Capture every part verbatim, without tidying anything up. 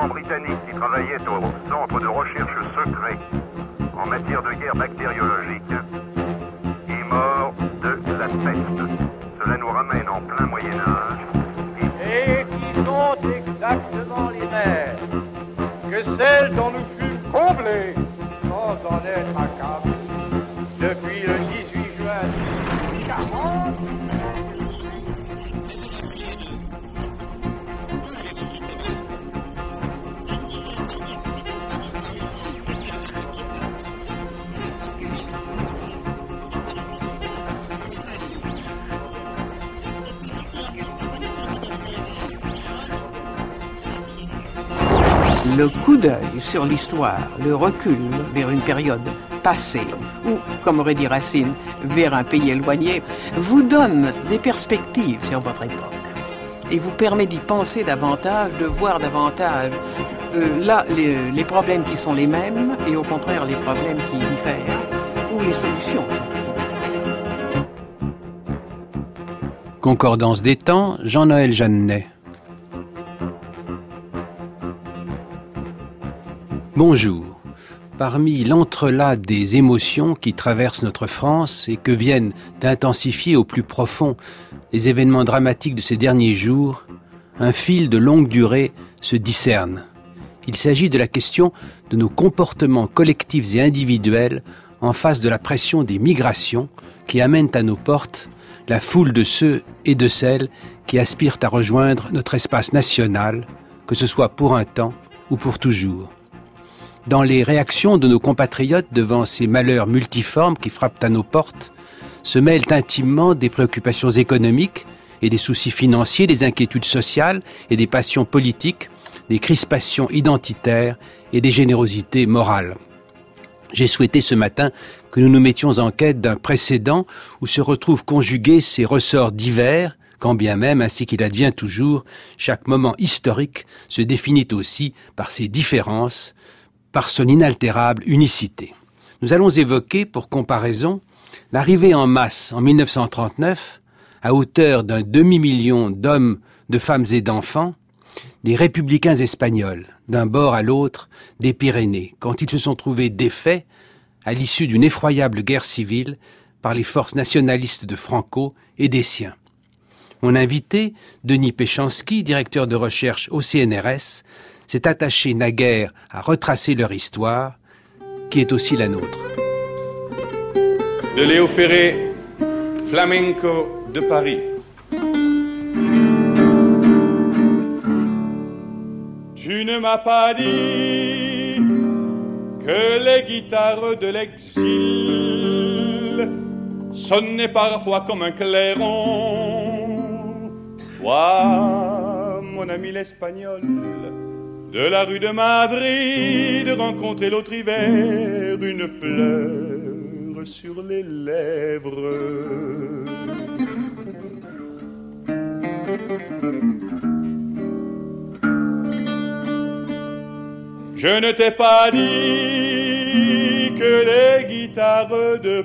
agent britannique qui travaillait au centre de recherche secret en matière de guerre bactériologique est mort de la peste. Cela nous ramène en plein Moyen-Âge. Et qui sont exactement les mêmes que celles dont nous fûmes comblés sans en être accablés depuis le dix-huit juin mille huit cent quarante. Le coup d'œil sur l'histoire, le recul vers une période passée, ou, comme aurait dit Racine, vers un pays éloigné, vous donne des perspectives sur votre époque et vous permet d'y penser davantage, de voir davantage euh, là les, les problèmes qui sont les mêmes et au contraire les problèmes qui diffèrent, ou les solutions sont différentes. Concordance des temps, Jean-Noël Jeannet. Bonjour. Parmi l'entrelac des émotions qui traversent notre France et que viennent d'intensifier au plus profond les événements dramatiques de ces derniers jours, un fil de longue durée se discerne. Il s'agit de la question de nos comportements collectifs et individuels en face de la pression des migrations qui amènent à nos portes la foule de ceux et de celles qui aspirent à rejoindre notre espace national, que ce soit pour un temps ou pour toujours. Dans les réactions de nos compatriotes devant ces malheurs multiformes qui frappent à nos portes, se mêlent intimement des préoccupations économiques et des soucis financiers, des inquiétudes sociales et des passions politiques, des crispations identitaires et des générosités morales. J'ai souhaité ce matin que nous nous mettions en quête d'un précédent où se retrouvent conjugués ces ressorts divers, quand bien même, ainsi qu'il advient toujours, chaque moment historique se définit aussi par ses différences, par son inaltérable unicité. Nous allons évoquer, pour comparaison, l'arrivée en masse en mille neuf cent trente-neuf, à hauteur d'un demi-million d'hommes, de femmes et d'enfants, des républicains espagnols, d'un bord à l'autre des Pyrénées, quand ils se sont trouvés défaits, à l'issue d'une effroyable guerre civile, par les forces nationalistes de Franco et des siens. Mon invité, Denis Péchanski, directeur de recherche au C N R S, s'est attaché naguère à retracer leur histoire, qui est aussi la nôtre. De Léo Ferré, flamenco de Paris. Tu ne m'as pas dit que les guitares de l'exil sonnaient parfois comme un clairon. Toi, mon ami l'espagnol, de la rue de Madrid, rencontrer l'autre hiver, une fleur sur les lèvres. Je ne t'ai pas dit que les guitares de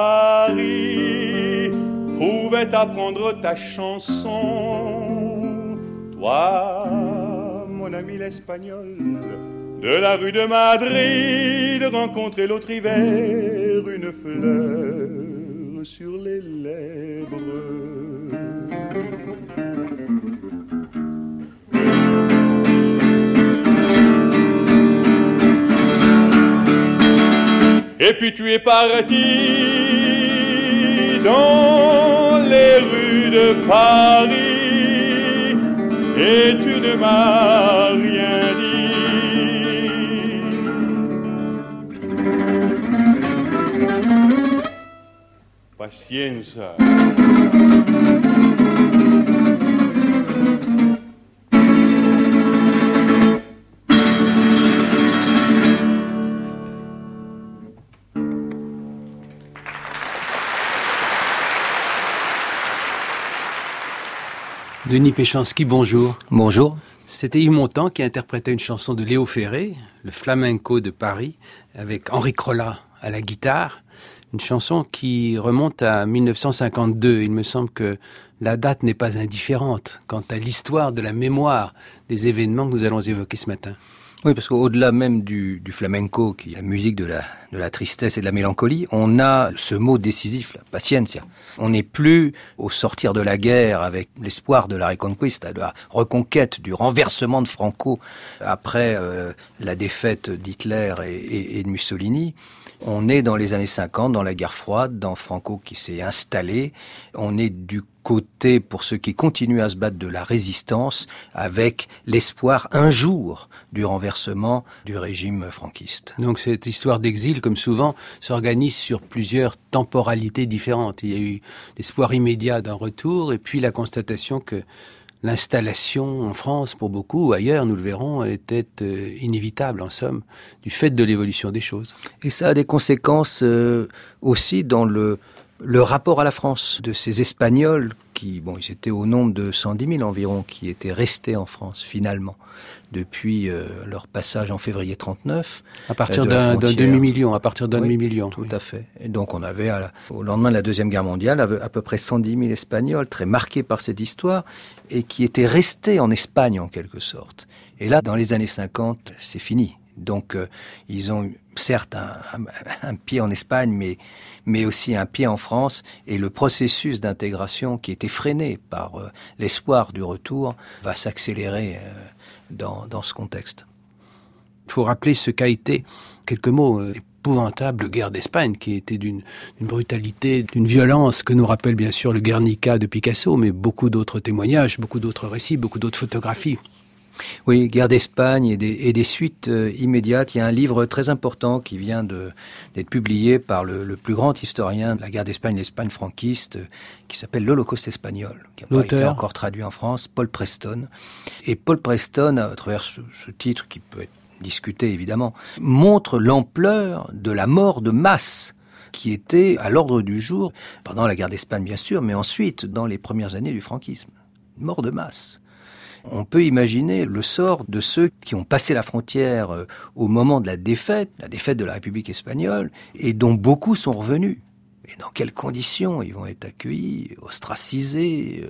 Paris pouvaient apprendre ta chanson. Toi, mon ami l'espagnol, de la rue de Madrid, rencontrer l'autre hiver, une fleur sur les lèvres. Et puis tu es parti dans les rues de Paris et tu ne m'as rien dit. Paciencia. Denis Péchanski, bonjour. Bonjour. C'était Yves Montand qui interprétait une chanson de Léo Ferré, le flamenco de Paris, avec Henri Crolla à la guitare. Une chanson qui remonte à mille neuf cent cinquante-deux. Il me semble que la date n'est pas indifférente quant à l'histoire de la mémoire des événements que nous allons évoquer ce matin. Oui, parce qu'au-delà même du, du flamenco, qui est la musique de la, de la tristesse et de la mélancolie, on a ce mot décisif, la paciencia. On n'est plus au sortir de la guerre avec l'espoir de la reconquista, de la reconquête, du renversement de Franco après euh, la défaite d'Hitler et, et, et de Mussolini. On est dans les années cinquante, dans la guerre froide, dans Franco qui s'est installé. On est du côté, pour ceux qui continuent à se battre, de la résistance, avec l'espoir un jour du renversement du régime franquiste. Donc cette histoire d'exil, comme souvent, s'organise sur plusieurs temporalités différentes. Il y a eu l'espoir immédiat d'un retour et puis la constatation que l'installation en France, pour beaucoup, ou ailleurs, nous le verrons, était euh, inévitable, en somme, du fait de l'évolution des choses. Et ça a des conséquences euh, aussi dans le, le rapport à la France de ces Espagnols qui, bon, ils étaient au nombre de cent dix mille environ, qui étaient restés en France, finalement, depuis euh, leur passage en février trente-neuf. À partir euh, d'un, d'un demi-million, à partir d'un oui, demi-million. Tout oui. à fait. Et donc on avait, à la, au lendemain de la Deuxième Guerre mondiale, à peu près cent dix mille Espagnols, très marqués par cette histoire, et qui étaient restés en Espagne, en quelque sorte. Et là, dans les années cinquante, c'est fini. Donc, euh, ils ont certes un, un, un pied en Espagne, mais, mais aussi un pied en France. Et le processus d'intégration qui était freiné par euh, l'espoir du retour va s'accélérer euh, dans, dans ce contexte. Il faut rappeler ce qu'a été, quelques mots, euh, épouvantable guerre d'Espagne, qui était d'une, d'une brutalité, d'une violence que nous rappelle bien sûr le Guernica de Picasso, mais beaucoup d'autres témoignages, beaucoup d'autres récits, beaucoup d'autres photographies. Oui, guerre d'Espagne et des, et des suites euh, immédiates. Il y a un livre très important qui vient de, d'être publié par le, le plus grand historien de la guerre d'Espagne, l'Espagne franquiste, euh, qui s'appelle L'Holocauste espagnol, qui n'a pas été encore traduit en France, Paul Preston. Et Paul Preston, à travers ce, ce titre qui peut être discuté évidemment, montre l'ampleur de la mort de masse qui était à l'ordre du jour, pendant la guerre d'Espagne bien sûr, mais ensuite dans les premières années du franquisme. Mort de masse. On peut imaginer le sort de ceux qui ont passé la frontière au moment de la défaite, la défaite de la République espagnole, et dont beaucoup sont revenus. Et dans quelles conditions ils vont être accueillis, ostracisés,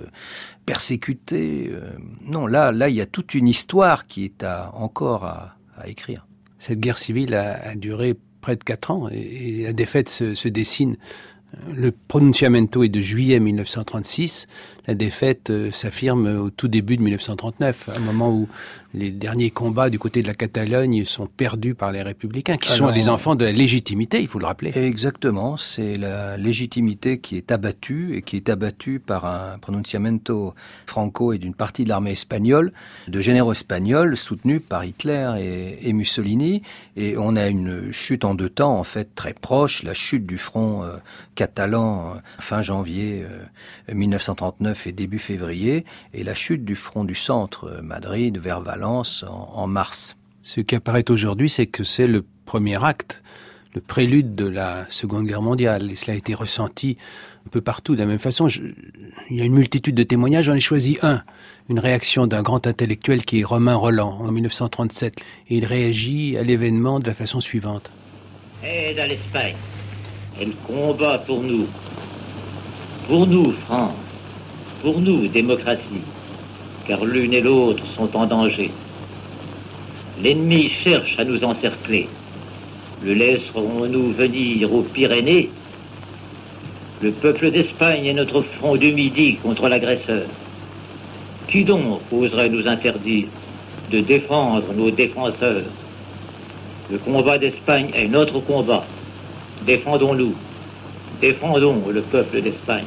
persécutés. Non, là, là, il y a toute une histoire qui est à, encore à, à écrire. Cette guerre civile a, a duré près de quatre ans, et, et la défaite se, se dessine. Le pronunciamento est de juillet mille neuf cent trente-six. La défaite euh, s'affirme au tout début de mille neuf cent trente-neuf, à un moment où les derniers combats du côté de la Catalogne sont perdus par les républicains, qui Alors, sont les enfants de la légitimité, il faut le rappeler. Exactement, c'est la légitimité qui est abattue, et qui est abattue par un pronunciamento franco et d'une partie de l'armée espagnole, de généraux espagnols soutenus par Hitler et, et Mussolini. Et on a une chute en deux temps, en fait, très proche, la chute du front euh, catalan euh, fin janvier euh, mille neuf cent trente-neuf et début février, et la chute du front du centre, Madrid, vers Valence, en, en mars. Ce qui apparaît aujourd'hui, c'est que c'est le premier acte, le prélude de la Seconde Guerre mondiale, et cela a été ressenti un peu partout de la même façon. Je, il y a une multitude de témoignages, j'en ai choisi un, une réaction d'un grand intellectuel qui est Romain Rolland, en mille neuf cent trente-sept, et il réagit à l'événement de la façon suivante. Aide à l'Espagne, elle combat pour nous, pour nous, France. Pour nous, démocratie, car l'une et l'autre sont en danger. L'ennemi cherche à nous encercler. Le laisserons-nous venir aux Pyrénées? Le peuple d'Espagne est notre front du Midi contre l'agresseur. Qui donc oserait nous interdire de défendre nos défenseurs? Le combat d'Espagne est notre combat. Défendons-nous. Défendons le peuple d'Espagne.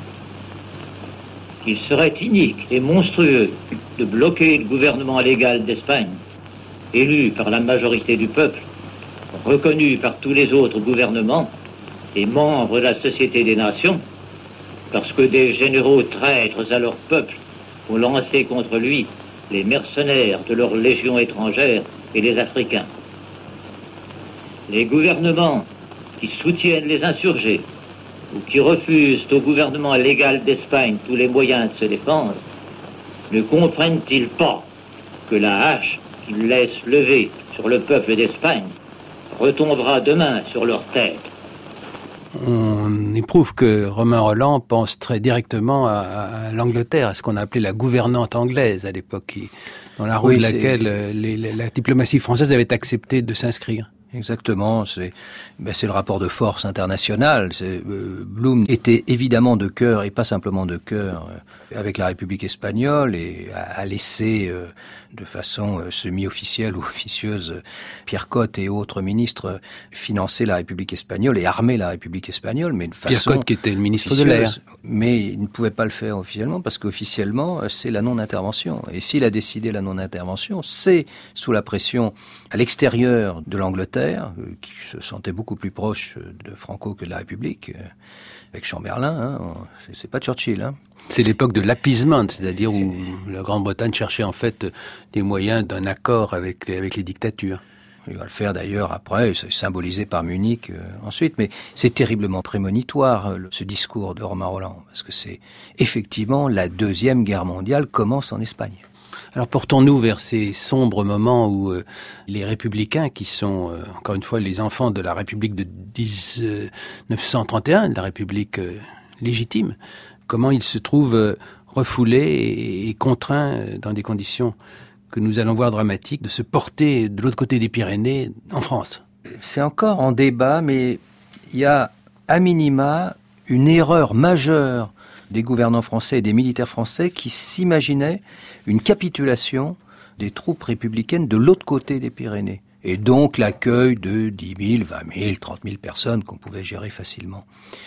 Il serait inique et monstrueux de bloquer le gouvernement légal d'Espagne, élu par la majorité du peuple, reconnu par tous les autres gouvernements et membre de la Société des Nations, parce que des généraux traîtres à leur peuple ont lancé contre lui les mercenaires de leurs légions étrangères et les Africains. Les gouvernements qui soutiennent les insurgés ou qui refusent au gouvernement légal d'Espagne tous les moyens de se défendre, ne comprennent-ils pas que la hache qu'ils laissent lever sur le peuple d'Espagne retombera demain sur leur tête? On éprouve que Romain Rolland pense très directement à, à l'Angleterre, à ce qu'on a appelé la gouvernante anglaise à l'époque, qui, dans la roue oui, de laquelle les, les, la diplomatie française avait accepté de s'inscrire. Exactement, c'est ben c'est le rapport de force international. C'est, euh, Blum était évidemment de cœur, et pas simplement de cœur, euh, avec la République espagnole, et a, a laissé euh, de façon euh, semi-officielle ou officieuse euh, Pierre Cotte et autres ministres euh, financer la République espagnole et armer la République espagnole, mais de façon Pierre Cotte qui était le ministre de l'air. Mais il ne pouvait pas le faire officiellement parce qu'officiellement, c'est la non-intervention. Et s'il a décidé la non-intervention, c'est sous la pression à l'extérieur de l'Angleterre, euh, qui se sentait beaucoup plus proche de Franco que de la République, euh, avec Chamberlain, hein, c'est, c'est pas Churchill. Hein. C'est l'époque de l'appeasement, c'est-à-dire où la Grande-Bretagne cherchait en fait les moyens d'un accord avec les, avec les dictatures. Il va le faire d'ailleurs après, c'est symbolisé par Munich euh, ensuite, mais c'est terriblement prémonitoire le, ce discours de Romain Rolland, parce que c'est effectivement la deuxième guerre mondiale commence en Espagne. Alors portons-nous vers ces sombres moments où euh, les républicains, qui sont euh, encore une fois les enfants de la République de dix-neuf cent trente et un, de la République euh, légitime, comment ils se trouvent euh, refoulés et, et contraints euh, dans des conditions que nous allons voir dramatiques, de se porter de l'autre côté des Pyrénées en France. C'est encore en débat, mais il y a à minima une erreur majeure des gouvernants français et des militaires français qui s'imaginaient une capitulation des troupes républicaines de l'autre côté des Pyrénées. Et donc l'accueil de dix mille, vingt mille, trente mille personnes qu'on pouvait gérer facilement.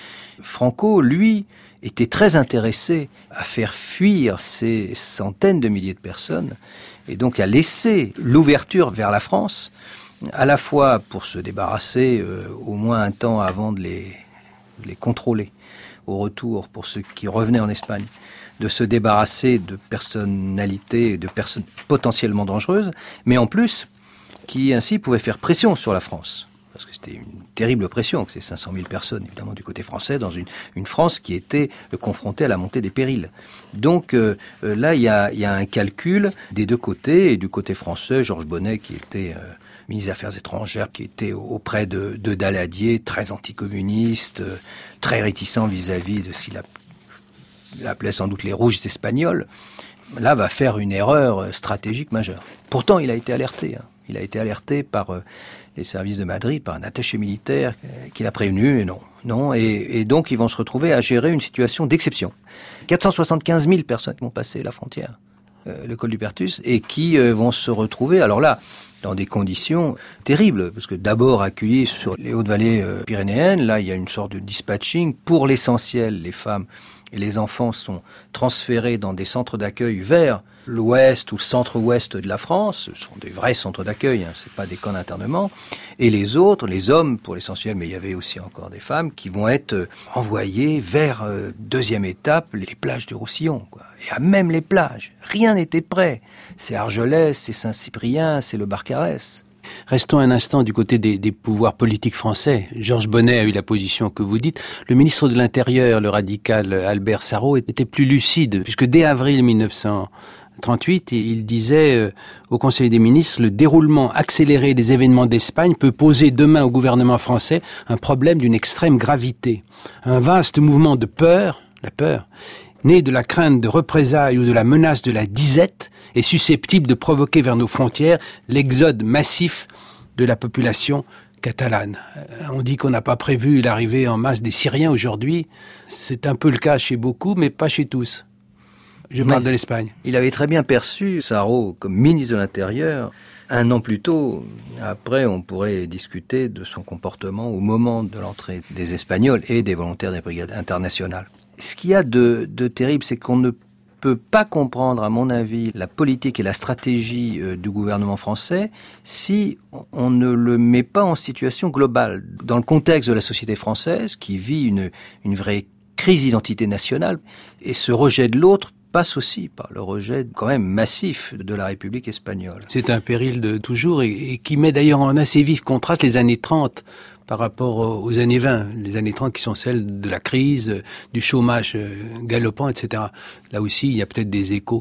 Franco, lui, était très intéressé à faire fuir ces centaines de milliers de personnes et donc à laisser l'ouverture vers la France, à la fois pour se débarrasser euh, au moins un temps avant de les, de les contrôler au retour pour ceux qui revenaient en Espagne, de se débarrasser de personnalités, de personnes potentiellement dangereuses, mais en plus qui ainsi pouvaient faire pression sur la France. Parce que c'était une terrible pression, que ces cinq cent mille personnes, évidemment, du côté français, dans une, une France qui était confrontée à la montée des périls. Donc euh, là, il y a, y a un calcul des deux côtés, et du côté français, Georges Bonnet, qui était euh, ministre des Affaires étrangères, qui était auprès de, de Daladier, très anticommuniste, euh, très réticent vis-à-vis de ce qu'il a, il appelait sans doute les rouges espagnols, là, va faire une erreur stratégique majeure. Pourtant, il a été alerté, hein. Il a été alerté par euh, les services de Madrid, par un attaché militaire euh, qui l'a prévenu, et non. non et, et donc, ils vont se retrouver à gérer une situation d'exception. quatre cent soixante-quinze mille personnes vont passer la frontière, euh, le col du Pertus, et qui euh, vont se retrouver, alors là, dans des conditions terribles, parce que d'abord accueillis sur les hautes-vallées euh, pyrénéennes, là, il y a une sorte de dispatching. Pour l'essentiel, les femmes et les enfants sont transférés dans des centres d'accueil vers l'ouest ou centre-ouest de la France. Ce sont des vrais centres d'accueil, hein, c'est pas des camps d'internement. Et les autres, les hommes pour l'essentiel, mais il y avait aussi encore des femmes, qui vont être envoyés vers, euh, deuxième étape, les plages du Roussillon, quoi. Et à même les plages, rien n'était prêt. C'est Argelès, c'est Saint-Cyprien, c'est le Barcarès. Restons un instant du côté des, des pouvoirs politiques français. Georges Bonnet a eu la position que vous dites. Le ministre de l'Intérieur, le radical Albert Sarraut, était plus lucide, puisque dès avril mille neuf cent trente-huit, il disait euh, au Conseil des ministres, le déroulement accéléré des événements d'Espagne peut poser demain au gouvernement français un problème d'une extrême gravité. Un vaste mouvement de peur, la peur, né de la crainte de représailles ou de la menace de la disette, est susceptible de provoquer vers nos frontières l'exode massif de la population catalane. On dit qu'on n'a pas prévu l'arrivée en masse des Syriens aujourd'hui. C'est un peu le cas chez beaucoup, mais pas chez tous. Je parle mais de l'Espagne. Il avait très bien perçu Sarraut comme ministre de l'Intérieur. Un an plus tôt, après, on pourrait discuter de son comportement au moment de l'entrée des Espagnols et des volontaires des brigades internationales. Ce qu'il y a de, de terrible, c'est qu'on ne peut pas comprendre, à mon avis, la politique et la stratégie euh, du gouvernement français si on ne le met pas en situation globale. Dans le contexte de la société française, qui vit une, une vraie crise d'identité nationale, et ce rejet de l'autre passe aussi par le rejet quand même massif de la République espagnole. C'est un péril de toujours et, et qui met d'ailleurs en assez vif contraste les années trente par rapport aux années vingt, les années trente qui sont celles de la crise, du chômage galopant, et cetera. Là aussi, il y a peut-être des échos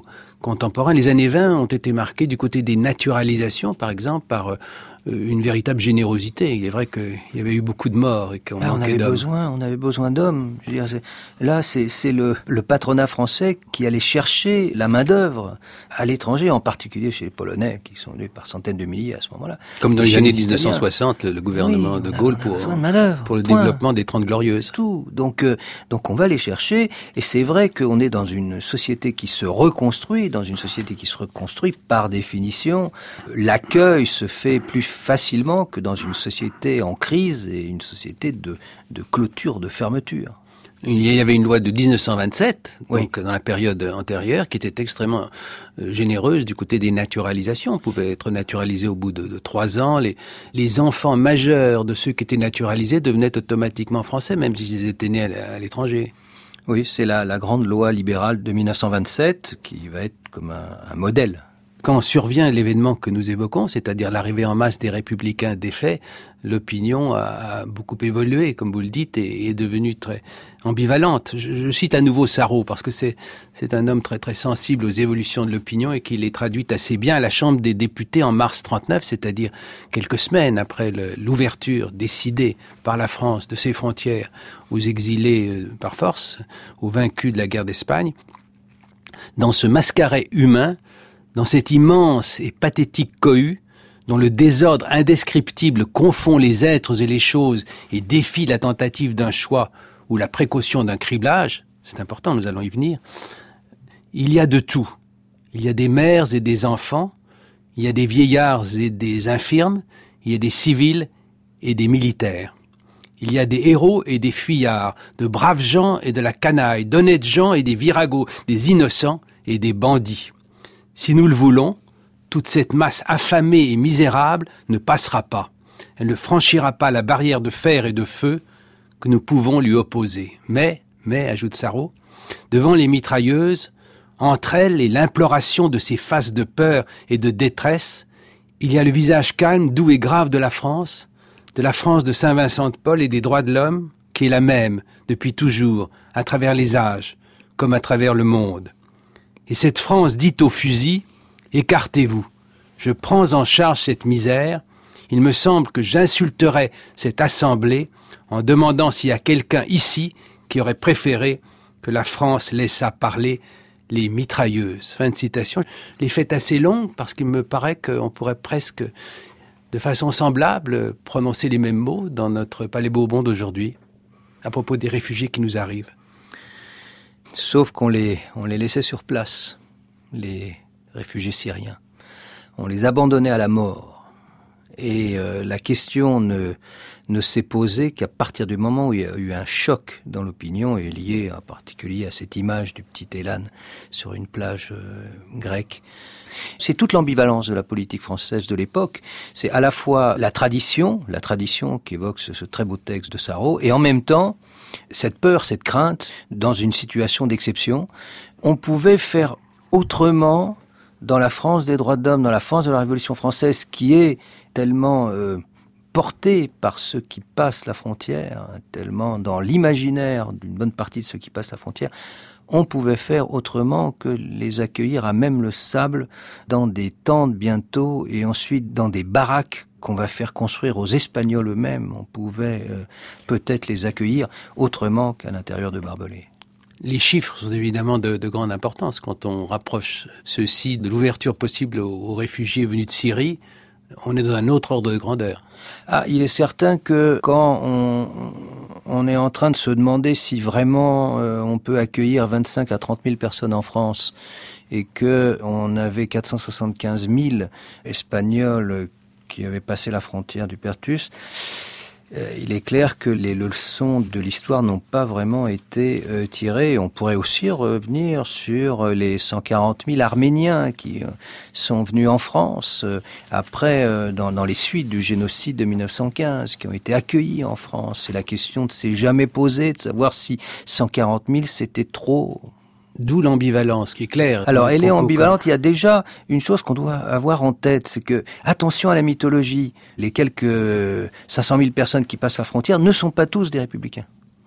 contemporains. Les années vingt ont été marquées du côté des naturalisations, par exemple, par euh, une véritable générosité. Il est vrai qu'il y avait eu beaucoup de morts et qu'on ah, manquait on avait d'hommes. Besoin, on avait besoin d'hommes. Je veux dire, c'est, là, c'est, c'est le, le patronat français qui allait chercher la main-d'œuvre à l'étranger, en particulier chez les Polonais, qui sont venus par centaines de milliers à ce moment-là. Comme dans et les chez années les dix-neuf cent soixante, le, le gouvernement oui, de a, Gaulle pour, pour le point. développement des Trente Glorieuses. Tout. Donc, euh, donc on va les chercher. Et c'est vrai qu'on est dans une société qui se reconstruit, dans une société qui se reconstruit par définition. L'accueil se fait plus facilement que dans une société en crise et une société de, de clôture, de fermeture. Il y avait une loi de dix-neuf cent vingt-sept, oui. donc dans la période antérieure, qui était extrêmement généreuse du côté des naturalisations. On pouvait être naturalisé au bout de, de trois ans. Les, les enfants majeurs de ceux qui étaient naturalisés devenaient automatiquement français, même s'ils étaient nés à l'étranger. Oui, c'est la, la grande loi libérale de dix-neuf cent vingt-sept qui va être comme un, un modèle. Quand survient l'événement que nous évoquons, c'est-à-dire l'arrivée en masse des républicains défaits, l'opinion a beaucoup évolué, comme vous le dites, et est devenue très ambivalente. Je, je cite à nouveau Sarraut, parce que c'est, c'est un homme très très sensible aux évolutions de l'opinion et qui les traduit assez bien à la Chambre des députés en mars trente-neuf, c'est-à-dire quelques semaines après le, l'ouverture décidée par la France de ses frontières aux exilés euh, par force, aux vaincus de la guerre d'Espagne. Dans ce mascaret humain, dans cet immense et pathétique cohue, dont le désordre indescriptible confond les êtres et les choses et défie la tentative d'un choix ou la précaution d'un criblage, c'est important, nous allons y venir, il y a de tout. Il y a des mères et des enfants, il y a des vieillards et des infirmes, il y a des civils et des militaires. Il y a des héros et des fuyards, de braves gens et de la canaille, d'honnêtes gens et des viragos, des innocents et des bandits. Si nous le voulons, toute cette masse affamée et misérable ne passera pas. Elle ne franchira pas la barrière de fer et de feu que nous pouvons lui opposer. Mais, mais, ajoute Sarraut, devant les mitrailleuses, entre elles et l'imploration de ces faces de peur et de détresse, il y a le visage calme, doux et grave de la France, de la France de Saint-Vincent-de-Paul et des droits de l'homme, qui est la même, depuis toujours, à travers les âges, comme à travers le monde. Et cette France dit au fusil, « Écartez-vous, je prends en charge cette misère, il me semble que j'insulterais cette assemblée en demandant s'il y a quelqu'un ici qui aurait préféré que la France laissât parler les mitrailleuses. » Fin de citation. Les faites assez longues parce qu'il me paraît qu'on pourrait presque, de façon semblable, prononcer les mêmes mots dans notre Palais Bourbon d'aujourd'hui, à propos des réfugiés qui nous arrivent. Sauf qu'on les, on les laissait sur place, les réfugiés syriens. On les abandonnait à la mort. Et euh, la question ne, ne s'est posée qu'à partir du moment où il y a eu un choc dans l'opinion, et lié en particulier à cette image du petit Elan sur une plage euh, grecque. C'est toute l'ambivalence de la politique française de l'époque. C'est à la fois la tradition, la tradition qu'évoque ce, ce très beau texte de Sarraut, et en même temps, cette peur, cette crainte, dans une situation d'exception, on pouvait faire autrement dans la France des droits de l'homme, dans la France de la Révolution française, qui est tellement euh, portée par ceux qui passent la frontière, tellement dans l'imaginaire d'une bonne partie de ceux qui passent la frontière, on pouvait faire autrement que les accueillir à même le sable dans des tentes bientôt et ensuite dans des baraques qu'on va faire construire aux Espagnols eux-mêmes. On pouvait euh, peut-être les accueillir autrement qu'à l'intérieur de barbelés. Les chiffres sont évidemment de, de grande importance. Quand on rapproche ceci de l'ouverture possible aux, aux réfugiés venus de Syrie, on est dans un autre ordre de grandeur. Ah, il est certain que quand on, on est en train de se demander si vraiment euh, on peut accueillir vingt-cinq à trente mille personnes en France et que on avait quatre cent soixante-quinze mille Espagnols qui avaient passé la frontière du Perthus, euh, il est clair que les leçons de l'histoire n'ont pas vraiment été euh, tirées. On pourrait aussi revenir sur les cent quarante mille Arméniens qui euh, sont venus en France euh, après, euh, dans, dans les suites du génocide de mille neuf cent quinze, qui ont été accueillis en France. Et la question ne s'est jamais posée de savoir si cent quarante mille c'était trop. D'où l'ambivalence, qui est claire. Alors, elle est ambivalente. Il y a déjà une chose qu'on doit avoir en tête, c'est que, attention à la mythologie, les quelques cinq cent mille personnes qui passent la frontière ne sont pas tous des républicains.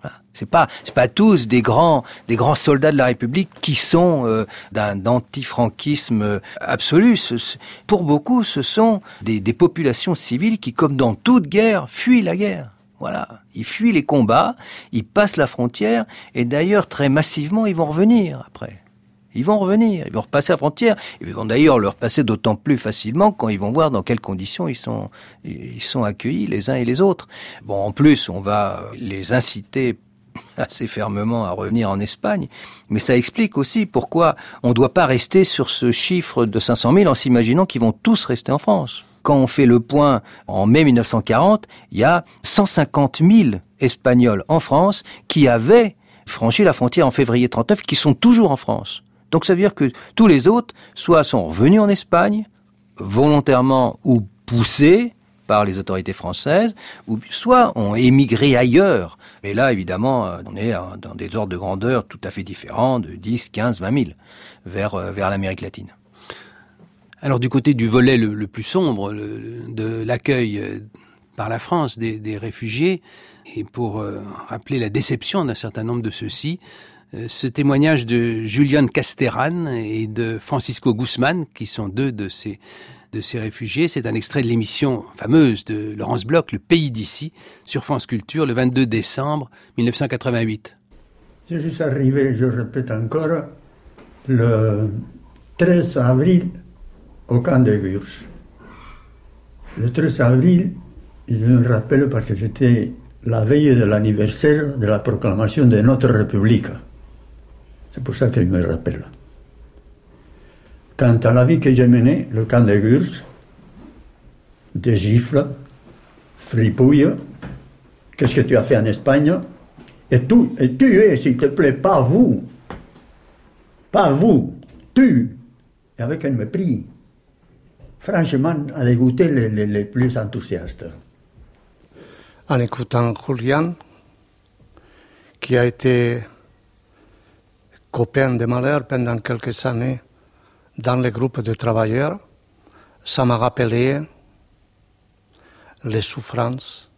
Voilà. C'est pas, c'est pas tous des grands, des grands soldats de la République qui sont euh, d'un antifranquisme absolu. Ce, pour beaucoup, ce sont des, des populations civiles qui, comme dans toute guerre, fuient la guerre. Voilà. Ils fuient les combats, ils passent la frontière, et d'ailleurs, très massivement, ils vont revenir après. Ils vont revenir, ils vont repasser la frontière. Ils vont d'ailleurs le repasser d'autant plus facilement quand ils vont voir dans quelles conditions ils sont, ils sont accueillis les uns et les autres. Bon, en plus, on va les inciter assez fermement à revenir en Espagne, mais ça explique aussi pourquoi on ne doit pas rester sur ce chiffre de cinq cent mille en s'imaginant qu'ils vont tous rester en France. Quand on fait le point en mai mille neuf cent quarante, il y a cent cinquante mille Espagnols en France qui avaient franchi la frontière en février trente-neuf, qui sont toujours en France. Donc ça veut dire que tous les autres, soit sont revenus en Espagne, volontairement ou poussés par les autorités françaises, ou soit ont émigré ailleurs. Mais là, évidemment, on est dans des ordres de grandeur tout à fait différents, de dix, quinze, vingt mille, vers, vers l'Amérique latine. Alors du côté du volet le, le plus sombre le, de l'accueil par la France des, des réfugiés, et pour euh, rappeler la déception d'un certain nombre de ceux-ci, ce témoignage de Julián Casterán et de Francisco Guzmán, qui sont deux de ces, de ces réfugiés, c'est un extrait de l'émission fameuse de Laurence Bloch, Le Pays d'ici, sur France Culture, le vingt-deux décembre mille neuf cent quatre-vingt-huit. Je suis arrivé, je répète encore, le treize avril au camp de Gurs. Le treize avril, je me rappelle parce que c'était la veille de l'anniversaire de la proclamation de notre République. C'est pour ça que je me rappelle. Quant à la vie que j'ai menée, le camp de Gurs, des gifles, fripouilles, qu'est-ce que tu as fait en Espagne? Et tu, et tu es, s'il te plaît, pas vous, pas vous, tu, et avec un mépris, franchement, a dégoûté les, les, les plus enthousiastes. En écoutant Julián, qui a été copain de malheur pendant quelques années dans les groupes de travailleurs, ça m'a rappelé les souffrances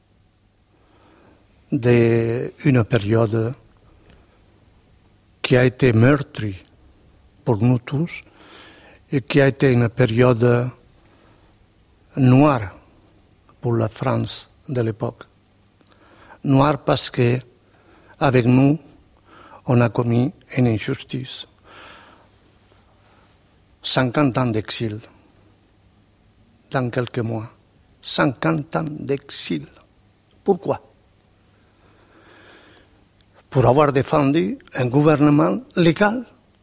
d'une période qui a été meurtrie pour nous tous et qui a été une période noire pour la France de l'époque. Noire parce que, avec nous, on a commis une injustice. cinquante ans d'exil, dans quelques mois. cinquante ans d'exil. Pourquoi? Pour avoir défendu un gouvernement légal.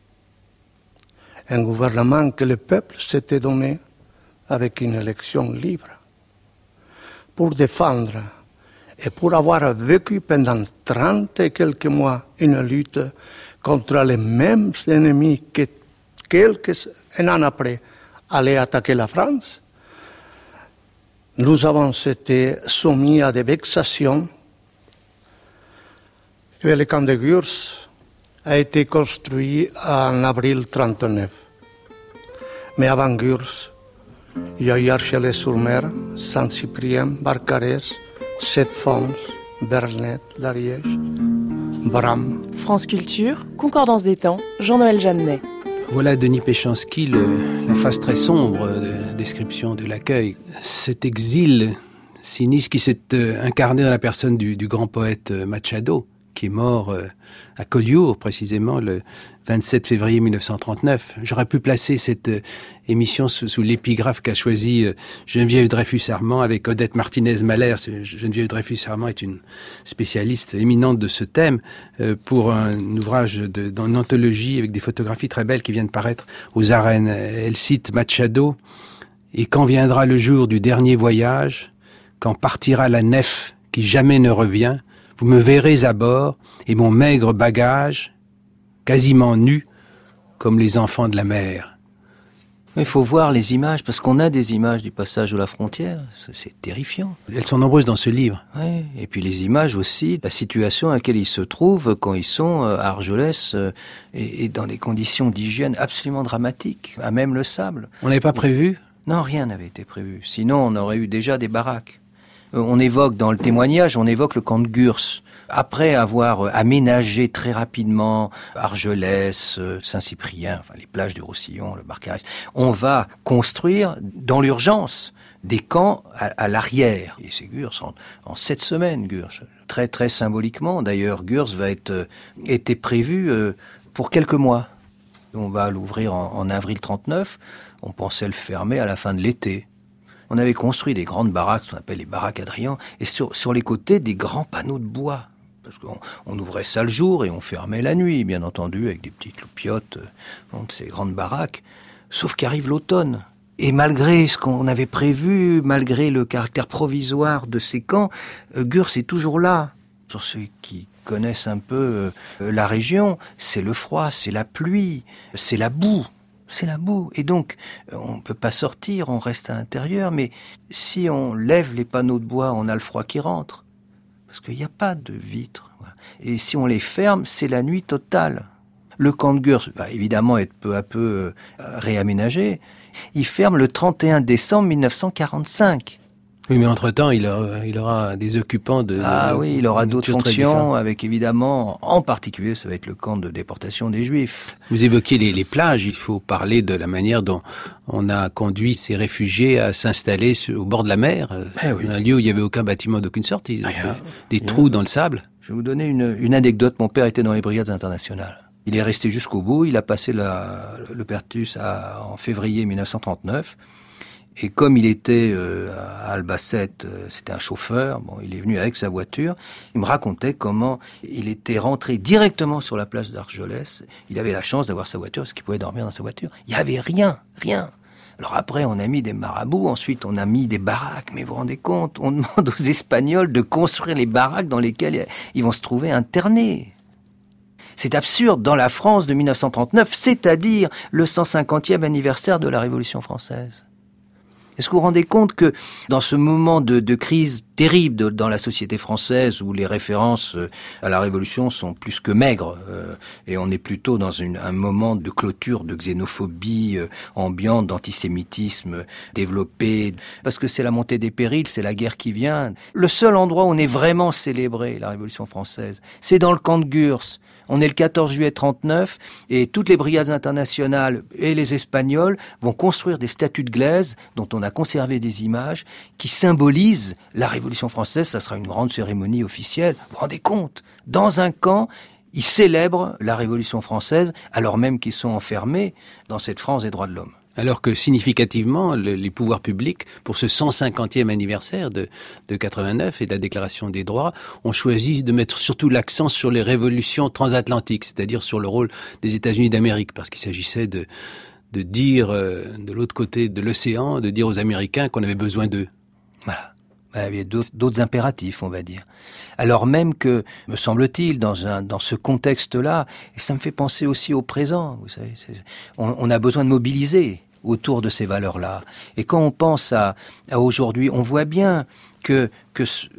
Un gouvernement que le peuple s'était donné avec une élection libre. Pour défendre et pour avoir vécu pendant trente et quelques mois une lutte contre les mêmes ennemis que quelques un an après allaient attaquer la France, nous avons été soumis à des vexations. Et le camp de Gurs a été construit en avril trente-neuf. Mais avant Gurs, il y a eu Argelès-sur-Mer, Saint-Cyprien, Barcarès, Sept-Fonds, Vernet, l'Ariège, Bram. France Culture, Concordance des temps, Jean-Noël Jeannet. Voilà Denis Péchanski, le, la face très sombre de description de l'accueil. Cet exil sinistre qui s'est euh, incarné dans la personne du, du grand poète euh, Machado, qui est mort euh, à Collioure, précisément, le vingt-sept février mille neuf cent trente-neuf. J'aurais pu placer cette euh, émission sous, sous l'épigraphe qu'a choisi euh, Geneviève Dreyfus-Armand avec Odette Martinez-Mahler. Geneviève Dreyfus-Armand est une spécialiste éminente de ce thème euh, pour un ouvrage de, dans une anthologie avec des photographies très belles qui viennent de paraître aux arènes. Elle cite Machado. « Et quand viendra le jour du dernier voyage, quand partira la nef qui jamais ne revient, vous me verrez à bord, et mon maigre bagage, quasiment nu, comme les enfants de la mer. » Il faut voir les images, parce qu'on a des images du passage de la frontière. C'est terrifiant. Elles sont nombreuses dans ce livre. Oui, et puis les images aussi, la situation à laquelle ils se trouvent quand ils sont à Argelès et, et dans des conditions d'hygiène absolument dramatiques, à même le sable. On n'avait pas prévu ? Non, rien n'avait été prévu. Sinon, on aurait eu déjà des baraques. On évoque dans le témoignage, on évoque le camp de Gurs. Après avoir aménagé très rapidement Argelès, Saint-Cyprien, enfin les plages du Roussillon, le Barcarès, on va construire dans l'urgence des camps à, à l'arrière. Et c'est Gurs en, en sept semaines, Gurs. Très très symboliquement, d'ailleurs, Gurs va être était prévu pour quelques mois. On va l'ouvrir en, en avril trente-neuf. On pensait le fermer à la fin de l'été. On avait construit des grandes baraques, ce qu'on appelle les baraques Adrien, et sur, sur les côtés des grands panneaux de bois. Parce qu'on on ouvrait ça le jour et on fermait la nuit, bien entendu, avec des petites loupiottes, euh, de ces grandes baraques. Sauf qu'arrive l'automne. Et malgré ce qu'on avait prévu, malgré le caractère provisoire de ces camps, euh, Gurs est toujours là. Pour ceux qui connaissent un peu euh, la région, c'est le froid, c'est la pluie, c'est la boue. C'est la boue. Et donc, on ne peut pas sortir, on reste à l'intérieur, mais si on lève les panneaux de bois, on a le froid qui rentre. Parce qu'il n'y a pas de vitres. Voilà. Et si on les ferme, c'est la nuit totale. Le camp de Gurs va évidemment être peu à peu euh, réaménagé. Il ferme le trente et un décembre mille neuf cent quarante-cinq. Oui, mais entre-temps, il aura, il aura des occupants de... Ah de, oui, il aura d'autres fonctions, différents. avec évidemment, en particulier, ça va être le camp de déportation des Juifs. Vous évoquiez les, les plages, il faut parler de la manière dont on a conduit ces réfugiés à s'installer sur, au bord de la mer, eh oui. un lieu où il n'y avait aucun bâtiment d'aucune sorte, ils ont Rien. fait des Rien. trous dans le sable. Je vais vous donner une, une anecdote, mon père était dans les brigades internationales. Il est resté jusqu'au bout, il a passé la, le Pertus à, en février mille neuf cent trente-neuf. Et comme il était euh, à Albacete, euh, c'était un chauffeur, bon, il est venu avec sa voiture, il me racontait comment il était rentré directement sur la plage d'Argelès. Il avait la chance d'avoir sa voiture, parce qu'il pouvait dormir dans sa voiture. Il n'y avait rien, rien. Alors après, on a mis des marabouts, ensuite on a mis des baraques, mais vous vous rendez compte, on demande aux Espagnols de construire les baraques dans lesquelles ils vont se trouver internés. C'est absurde dans la France de mille neuf cent trente-neuf, c'est-à-dire le cent cinquantième anniversaire de la Révolution française. Est-ce que vous vous rendez compte que dans ce moment de, de crise terrible de, dans la société française où les références à la Révolution sont plus que maigres euh, et on est plutôt dans une, un moment de clôture de xénophobie euh, ambiante, d'antisémitisme développé, parce que c'est la montée des périls, c'est la guerre qui vient. Le seul endroit où on est vraiment célébré la Révolution française, c'est dans le camp de Gurs. On est le quatorze juillet trente-neuf et toutes les brigades internationales et les Espagnols vont construire des statues de glaise dont on a conservé des images qui symbolisent la Révolution française. Ça sera une grande cérémonie officielle. Vous vous rendez compte ? Dans un camp, ils célèbrent la Révolution française alors même qu'ils sont enfermés dans cette France des droits de l'homme. Alors que significativement, le, les pouvoirs publics, pour ce cent cinquantième anniversaire de, de quatre-vingt-neuf et de la Déclaration des droits, ont choisi de mettre surtout l'accent sur les révolutions transatlantiques, c'est-à-dire sur le rôle des États-Unis d'Amérique, parce qu'il s'agissait de, de dire, euh, de l'autre côté de l'océan, de dire aux Américains qu'on avait besoin d'eux. Voilà. Il y a d'autres, d'autres impératifs, on va dire. Alors même que, me semble-t-il, dans, un, dans ce contexte-là, et ça me fait penser aussi au présent, vous savez, c'est, on, on a besoin de mobiliser autour de ces valeurs-là. Et quand on pense à, à aujourd'hui, on voit bien que, que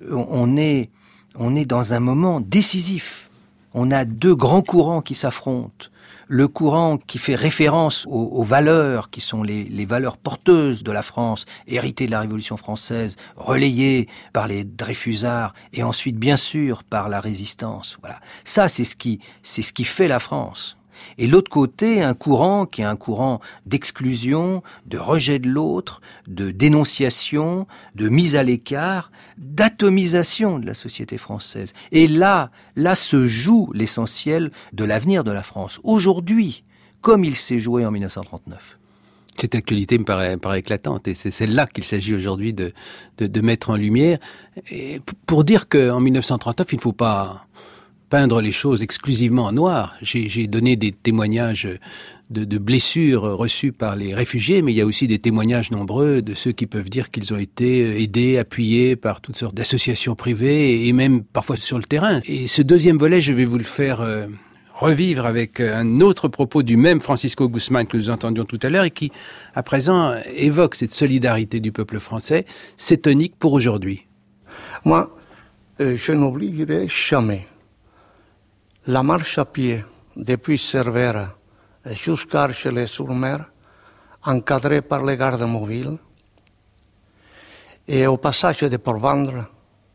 on est, on est dans un moment décisif. On a deux grands courants qui s'affrontent. Le courant qui fait référence aux, aux valeurs qui sont les, les valeurs porteuses de la France, héritées de la Révolution française, relayées par les Dreyfusards et ensuite bien sûr par la résistance. Voilà, ça c'est ce qui c'est ce qui fait la France. Et l'autre côté, un courant qui est un courant d'exclusion, de rejet de l'autre, de dénonciation, de mise à l'écart, d'atomisation de la société française. Et là, là se joue l'essentiel de l'avenir de la France. Aujourd'hui, comme il s'est joué en mille neuf cent trente-neuf. Cette actualité me paraît, me paraît éclatante et c'est celle-là qu'il s'agit aujourd'hui de, de, de mettre en lumière. Et pour dire qu'en mille neuf cent trente-neuf, il ne faut pas peindre les choses exclusivement en noir. J'ai, j'ai donné des témoignages de, de blessures reçues par les réfugiés, mais il y a aussi des témoignages nombreux de ceux qui peuvent dire qu'ils ont été aidés, appuyés par toutes sortes d'associations privées et même parfois sur le terrain. Et ce deuxième volet, je vais vous le faire euh, revivre avec un autre propos du même Francisco Guzmán que nous entendions tout à l'heure et qui, à présent, évoque cette solidarité du peuple français. C'est tonique pour aujourd'hui. Moi, euh, je n'oublierai jamais la marche à pied depuis Cervera jusqu'à Argelès-sur-Mer, encadrée par les gardes mobiles, Et au passage de Port-Vendre,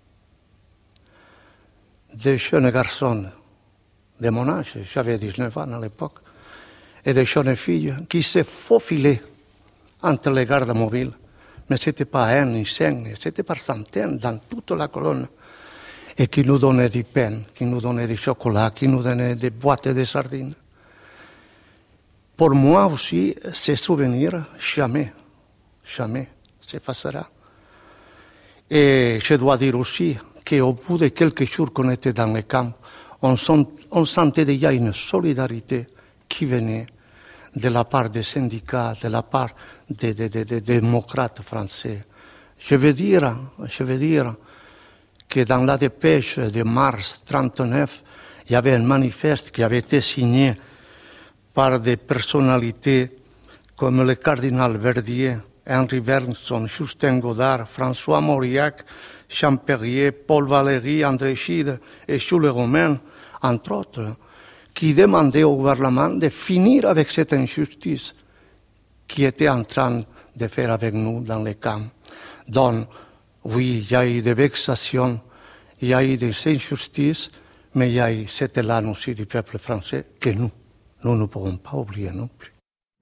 des jeunes garçons de mon âge, j'avais dix-neuf ans à l'époque, et des jeunes filles qui se faufilaient entre les gardes mobiles. Mais ce n'était pas un ni cinq, c'était par centaines dans toute la colonne. Et qui nous donnaient du pain, qui nous donnaient du chocolat, qui nous donnaient des boîtes de sardines. Pour moi aussi, ces souvenirs, jamais, jamais s'effacera. Et je dois dire aussi qu'au bout de quelques jours qu'on était dans les camps, on, sent, on sentait déjà une solidarité qui venait de la part des syndicats, de la part des, des, des, des démocrates français. Je veux dire, je veux dire que dans la dépêche de mars trente-neuf, il y avait un manifeste qui avait été signé par des personnalités comme le cardinal Verdier, Henri Bergson, Justin Godard, François Mauriac, Champérier, Paul Valéry, André Gide et Jules Romain, entre autres, qui demandaient au gouvernement de finir avec cette injustice qui était en train de faire avec nous dans les camps. Donc, oui, il y a eu des vexations, il y a eu des injustices, mais il y a eu cet élan aussi du peuple français que nous, nous ne pourrons pas oublier non plus.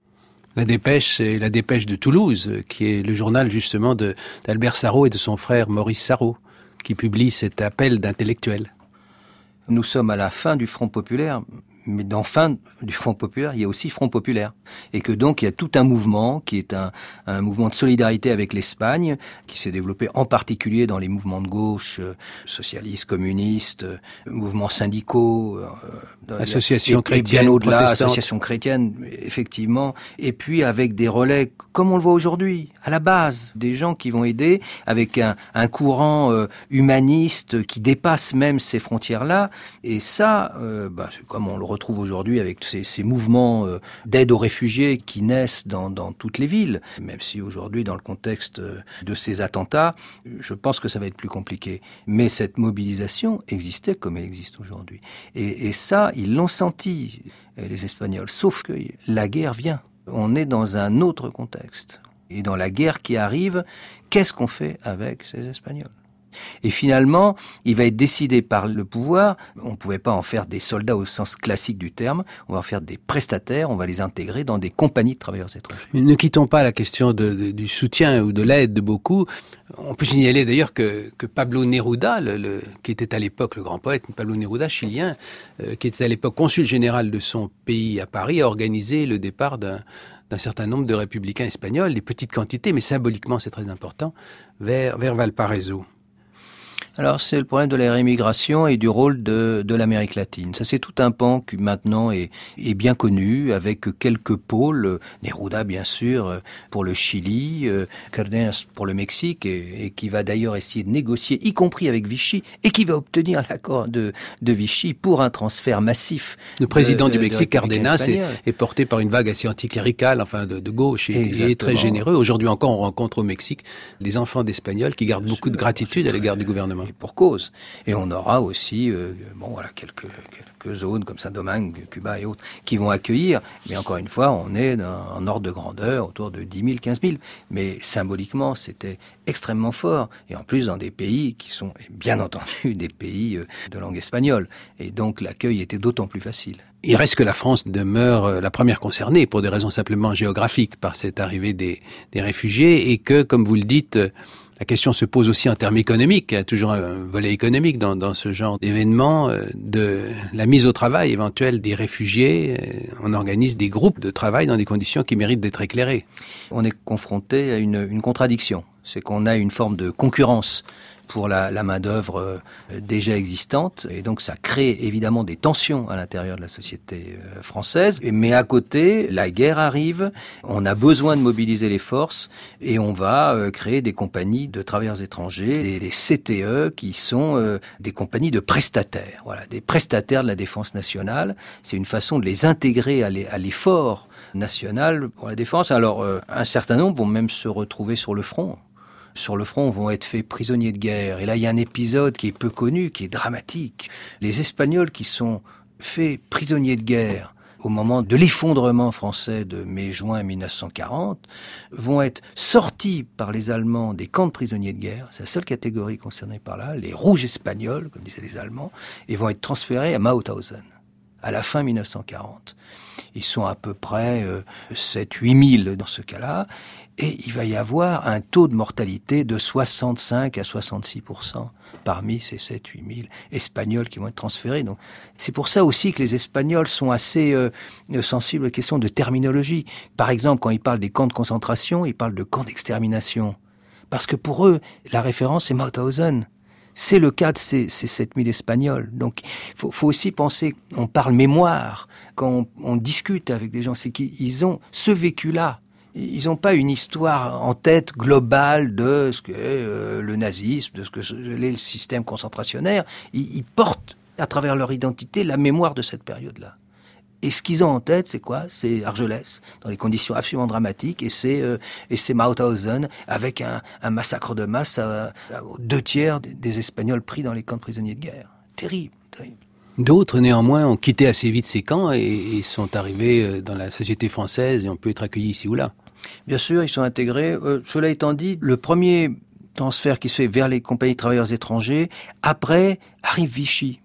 La Dépêche, c'est la Dépêche de Toulouse, qui est le journal justement de, d'Albert Sarraut et de son frère Maurice Sarraut, qui publie cet appel d'intellectuels. Nous sommes à la fin du Front populaire, mais dans fin du Front populaire, il y a aussi Front populaire. Et que donc, il y a tout un mouvement qui est un, un mouvement de solidarité avec l'Espagne, qui s'est développé en particulier dans les mouvements de gauche, euh, socialistes, communistes, euh, mouvements syndicaux, euh, associations chrétiennes, et bien au-delà, associations chrétiennes, effectivement. Et puis avec des relais, comme on le voit aujourd'hui, à la base, des gens qui vont aider, avec un, un courant euh, humaniste qui dépasse même ces frontières-là. Et ça, euh, bah, c'est comme on le retrouve aujourd'hui avec ces, ces mouvements euh, d'aide aux réfugiés qui naissent dans, dans toutes les villes. Même si aujourd'hui, dans le contexte de ces attentats, je pense que ça va être plus compliqué. Mais cette mobilisation existait comme elle existe aujourd'hui. Et, et ça, ils l'ont senti, les Espagnols. Sauf que la guerre vient. On est dans un autre contexte. Et dans la guerre qui arrive, qu'est-ce qu'on fait avec ces Espagnols ? Et finalement, il va être décidé par le pouvoir. On ne pouvait pas en faire des soldats au sens classique du terme. On va en faire des prestataires. On va les intégrer dans des compagnies de travailleurs étrangers. Ne quittons pas la question de, de, du soutien ou de l'aide de beaucoup. On peut signaler d'ailleurs que, que Pablo Neruda, le, le, qui était à l'époque le grand poète Pablo Neruda, chilien, euh, qui était à l'époque consul général de son pays à Paris, a organisé le départ d'un d'un certain nombre de républicains espagnols, des petites quantités, mais symboliquement c'est très important, vers, vers Valparaiso. Alors c'est le problème de la rémigration et du rôle de, de l'Amérique latine. Ça c'est tout un pan qui maintenant est, est bien connu, avec quelques pôles, Neruda bien sûr pour le Chili, Cárdenas pour le Mexique, et, et qui va d'ailleurs essayer de négocier, y compris avec Vichy, et qui va obtenir l'accord de, de Vichy pour un transfert massif. Le président de, du de, Mexique, de Cárdenas, est, est porté par une vague assez anticléricale, enfin de, de gauche, et, et est très généreux. Aujourd'hui encore, on rencontre au Mexique des enfants d'Espagnols qui gardent bien beaucoup sûr, de gratitude à l'égard du gouvernement. Et pour cause. Et on aura aussi, euh, bon voilà, quelques, quelques zones comme Saint-Domingue, Cuba et autres, qui vont accueillir. Mais encore une fois, on est dans un ordre de grandeur autour de dix mille, quinze mille. Mais symboliquement, c'était extrêmement fort. Et en plus, dans des pays qui sont, bien entendu, des pays de langue espagnole. Et donc, l'accueil était d'autant plus facile. Il reste que la France demeure la première concernée, pour des raisons simplement géographiques, par cette arrivée des, des réfugiés, et que, comme vous le dites, la question se pose aussi en termes économiques. Il y a toujours un volet économique dans, dans ce genre d'événements, de la mise au travail éventuelle des réfugiés. On organise des groupes de travail dans des conditions qui méritent d'être éclairées. On est confronté à une, une contradiction. C'est qu'on a une forme de concurrence pour la, la main-d'œuvre euh, déjà existante. Et donc, ça crée évidemment des tensions à l'intérieur de la société euh, française. Et, mais à côté, la guerre arrive, on a besoin de mobiliser les forces et on va euh, créer des compagnies de travailleurs étrangers, des, des C T E qui sont euh, des compagnies de prestataires. Voilà, des prestataires de la défense nationale. C'est une façon de les intégrer à, les, à l'effort national pour la défense. Alors, euh, un certain nombre vont même se retrouver sur le front. Sur le front, vont être faits prisonniers de guerre. Et là, il y a un épisode qui est peu connu, qui est dramatique. Les Espagnols qui sont faits prisonniers de guerre au moment de l'effondrement français de mai-juin mille neuf cent quarante, vont être sortis par les Allemands des camps de prisonniers de guerre, c'est la seule catégorie concernée par là, les rouges espagnols, comme disaient les Allemands, et vont être transférés à Mauthausen, à la fin mille neuf cent quarante. Ils sont à peu près euh, sept à huit mille dans ce cas-là, et il va y avoir un taux de mortalité de soixante-cinq à soixante-six pour cent parmi ces sept à huit mille Espagnols qui vont être transférés. Donc, c'est pour ça aussi que les Espagnols sont assez euh, sensibles aux questions de terminologie. Par exemple, quand ils parlent des camps de concentration, ils parlent de camps d'extermination. Parce que pour eux, la référence, c'est Mauthausen. C'est le cas de ces, ces sept mille Espagnols. Donc, il faut, faut aussi penser, on parle mémoire, quand on, on discute avec des gens, c'est qu'ils ont ce vécu-là. Ils n'ont pas une histoire en tête globale de ce qu'est euh, le nazisme, de ce que est le système concentrationnaire. Ils, ils portent, à travers leur identité, la mémoire de cette période-là. Et ce qu'ils ont en tête, c'est quoi? C'est Argelès, dans des conditions absolument dramatiques, et c'est, euh, et c'est Mauthausen, avec un, un massacre de masse à, à, aux deux tiers des, des Espagnols pris dans les camps de prisonniers de guerre. Terrible, terrible. D'autres, néanmoins, ont quitté assez vite ces camps et, et sont arrivés dans la société française et on peut être accueillis ici ou là. Bien sûr, ils sont intégrés. Euh, cela étant dit, le premier transfert qui se fait vers les compagnies de travailleurs étrangers, après, arrive Vichy.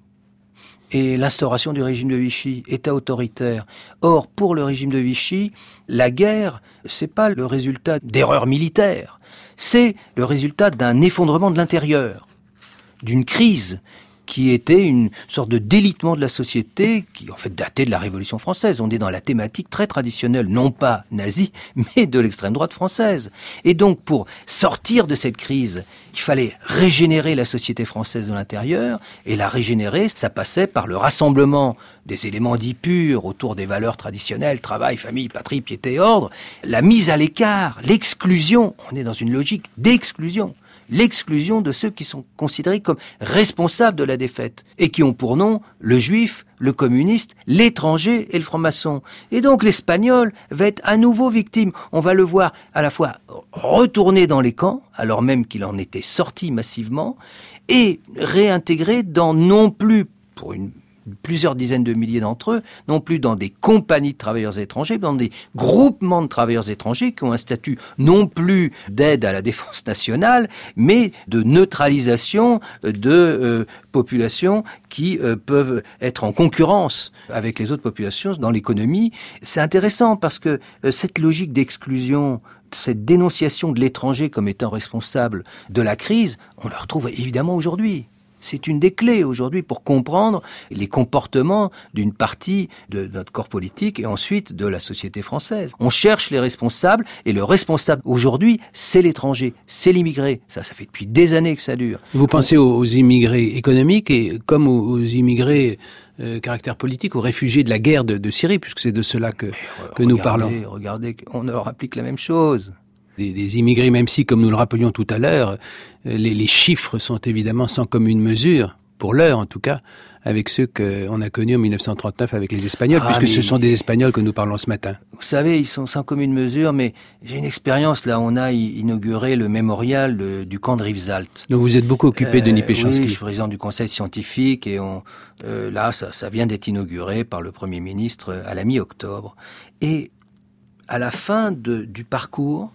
Et l'instauration du régime de Vichy, État autoritaire. Or, pour le régime de Vichy, la guerre, c'est pas le résultat d'erreurs militaires. C'est le résultat d'un effondrement de l'intérieur, d'une crise qui était une sorte de délitement de la société, qui en fait datait de la Révolution française. On est dans la thématique très traditionnelle, non pas nazie, mais de l'extrême droite française. Et donc, pour sortir de cette crise, il fallait régénérer la société française de l'intérieur, et la régénérer, ça passait par le rassemblement des éléments dits purs autour des valeurs traditionnelles, travail, famille, patrie, piété et ordre, la mise à l'écart, l'exclusion. On est dans une logique d'exclusion. L'exclusion de ceux qui sont considérés comme responsables de la défaite et qui ont pour nom le juif, le communiste, l'étranger et le franc-maçon. Et donc l'espagnol va être à nouveau victime. On va le voir à la fois retourner dans les camps, alors même qu'il en était sorti massivement, et réintégrer dans non plus, pour une plusieurs dizaines de milliers d'entre eux, non plus dans des compagnies de travailleurs étrangers, mais dans des groupements de travailleurs étrangers qui ont un statut non plus d'aide à la défense nationale, mais de neutralisation de euh, populations qui euh, peuvent être en concurrence avec les autres populations dans l'économie. C'est intéressant parce que euh, cette logique d'exclusion, cette dénonciation de l'étranger comme étant responsable de la crise, on la retrouve évidemment aujourd'hui. C'est une des clés aujourd'hui pour comprendre les comportements d'une partie de notre corps politique et ensuite de la société française. On cherche les responsables et le responsable aujourd'hui, c'est l'étranger, c'est l'immigré. Ça, ça fait depuis des années que ça dure. Vous pensez aux, aux immigrés économiques et comme aux, aux immigrés euh, caractère politique, aux réfugiés de la guerre de, de Syrie, puisque c'est de cela que, que nous parlons. Regardez, on leur applique la même chose. Des, des immigrés, même si, comme nous le rappelions tout à l'heure, les, les chiffres sont évidemment sans commune mesure, pour l'heure en tout cas, avec ceux qu'on a connus en mille neuf cent trente-neuf avec les Espagnols, ah, puisque ce sont des Espagnols que nous parlons ce matin. Vous savez, ils sont sans commune mesure, mais j'ai une expérience, là, on a inauguré le mémorial de, du camp de Rivesaltes. Donc vous êtes beaucoup occupé, euh, Denis Péchanski. Oui, je suis président du conseil scientifique, et on, euh, là, ça, ça vient d'être inauguré par le Premier ministre à la mi-octobre. Et à la fin de, du parcours,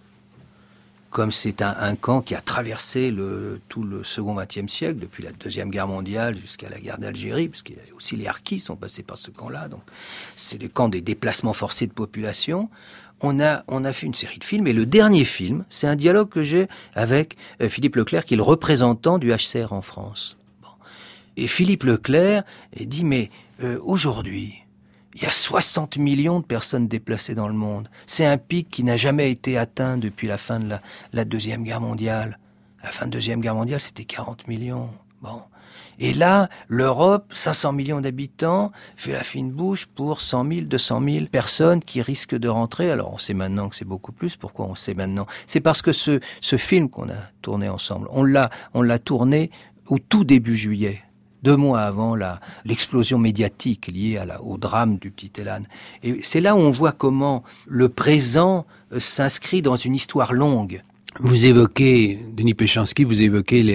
comme c'est un, un camp qui a traversé le, tout le second vingtième siècle, depuis la Deuxième Guerre mondiale jusqu'à la guerre d'Algérie, parce qu'il y a aussi les harkis sont passés par ce camp-là, donc c'est le camp des déplacements forcés de population. On a, on a fait une série de films, et le dernier film, c'est un dialogue que j'ai avec euh, Philippe Leclerc, qui est le représentant du H C R en France. Bon. Et Philippe Leclerc dit, mais euh, aujourd'hui, il y a soixante millions de personnes déplacées dans le monde. C'est un pic qui n'a jamais été atteint depuis la fin de la, la Deuxième Guerre mondiale. La fin de la Deuxième Guerre mondiale, c'était quarante millions. Bon. Et là, l'Europe, cinq cents millions d'habitants, fait la fine bouche pour cent mille, deux cent mille personnes qui risquent de rentrer. Alors, on sait maintenant que c'est beaucoup plus. Pourquoi on sait maintenant? C'est parce que ce, ce film qu'on a tourné ensemble, on l'a, on l'a tourné au tout début juillet. Deux mois avant la, l'explosion médiatique liée à la, au drame du Petit Élan. Et c'est là où on voit comment le présent euh, s'inscrit dans une histoire longue. Vous évoquez, Denis Péchanski, vous évoquez les,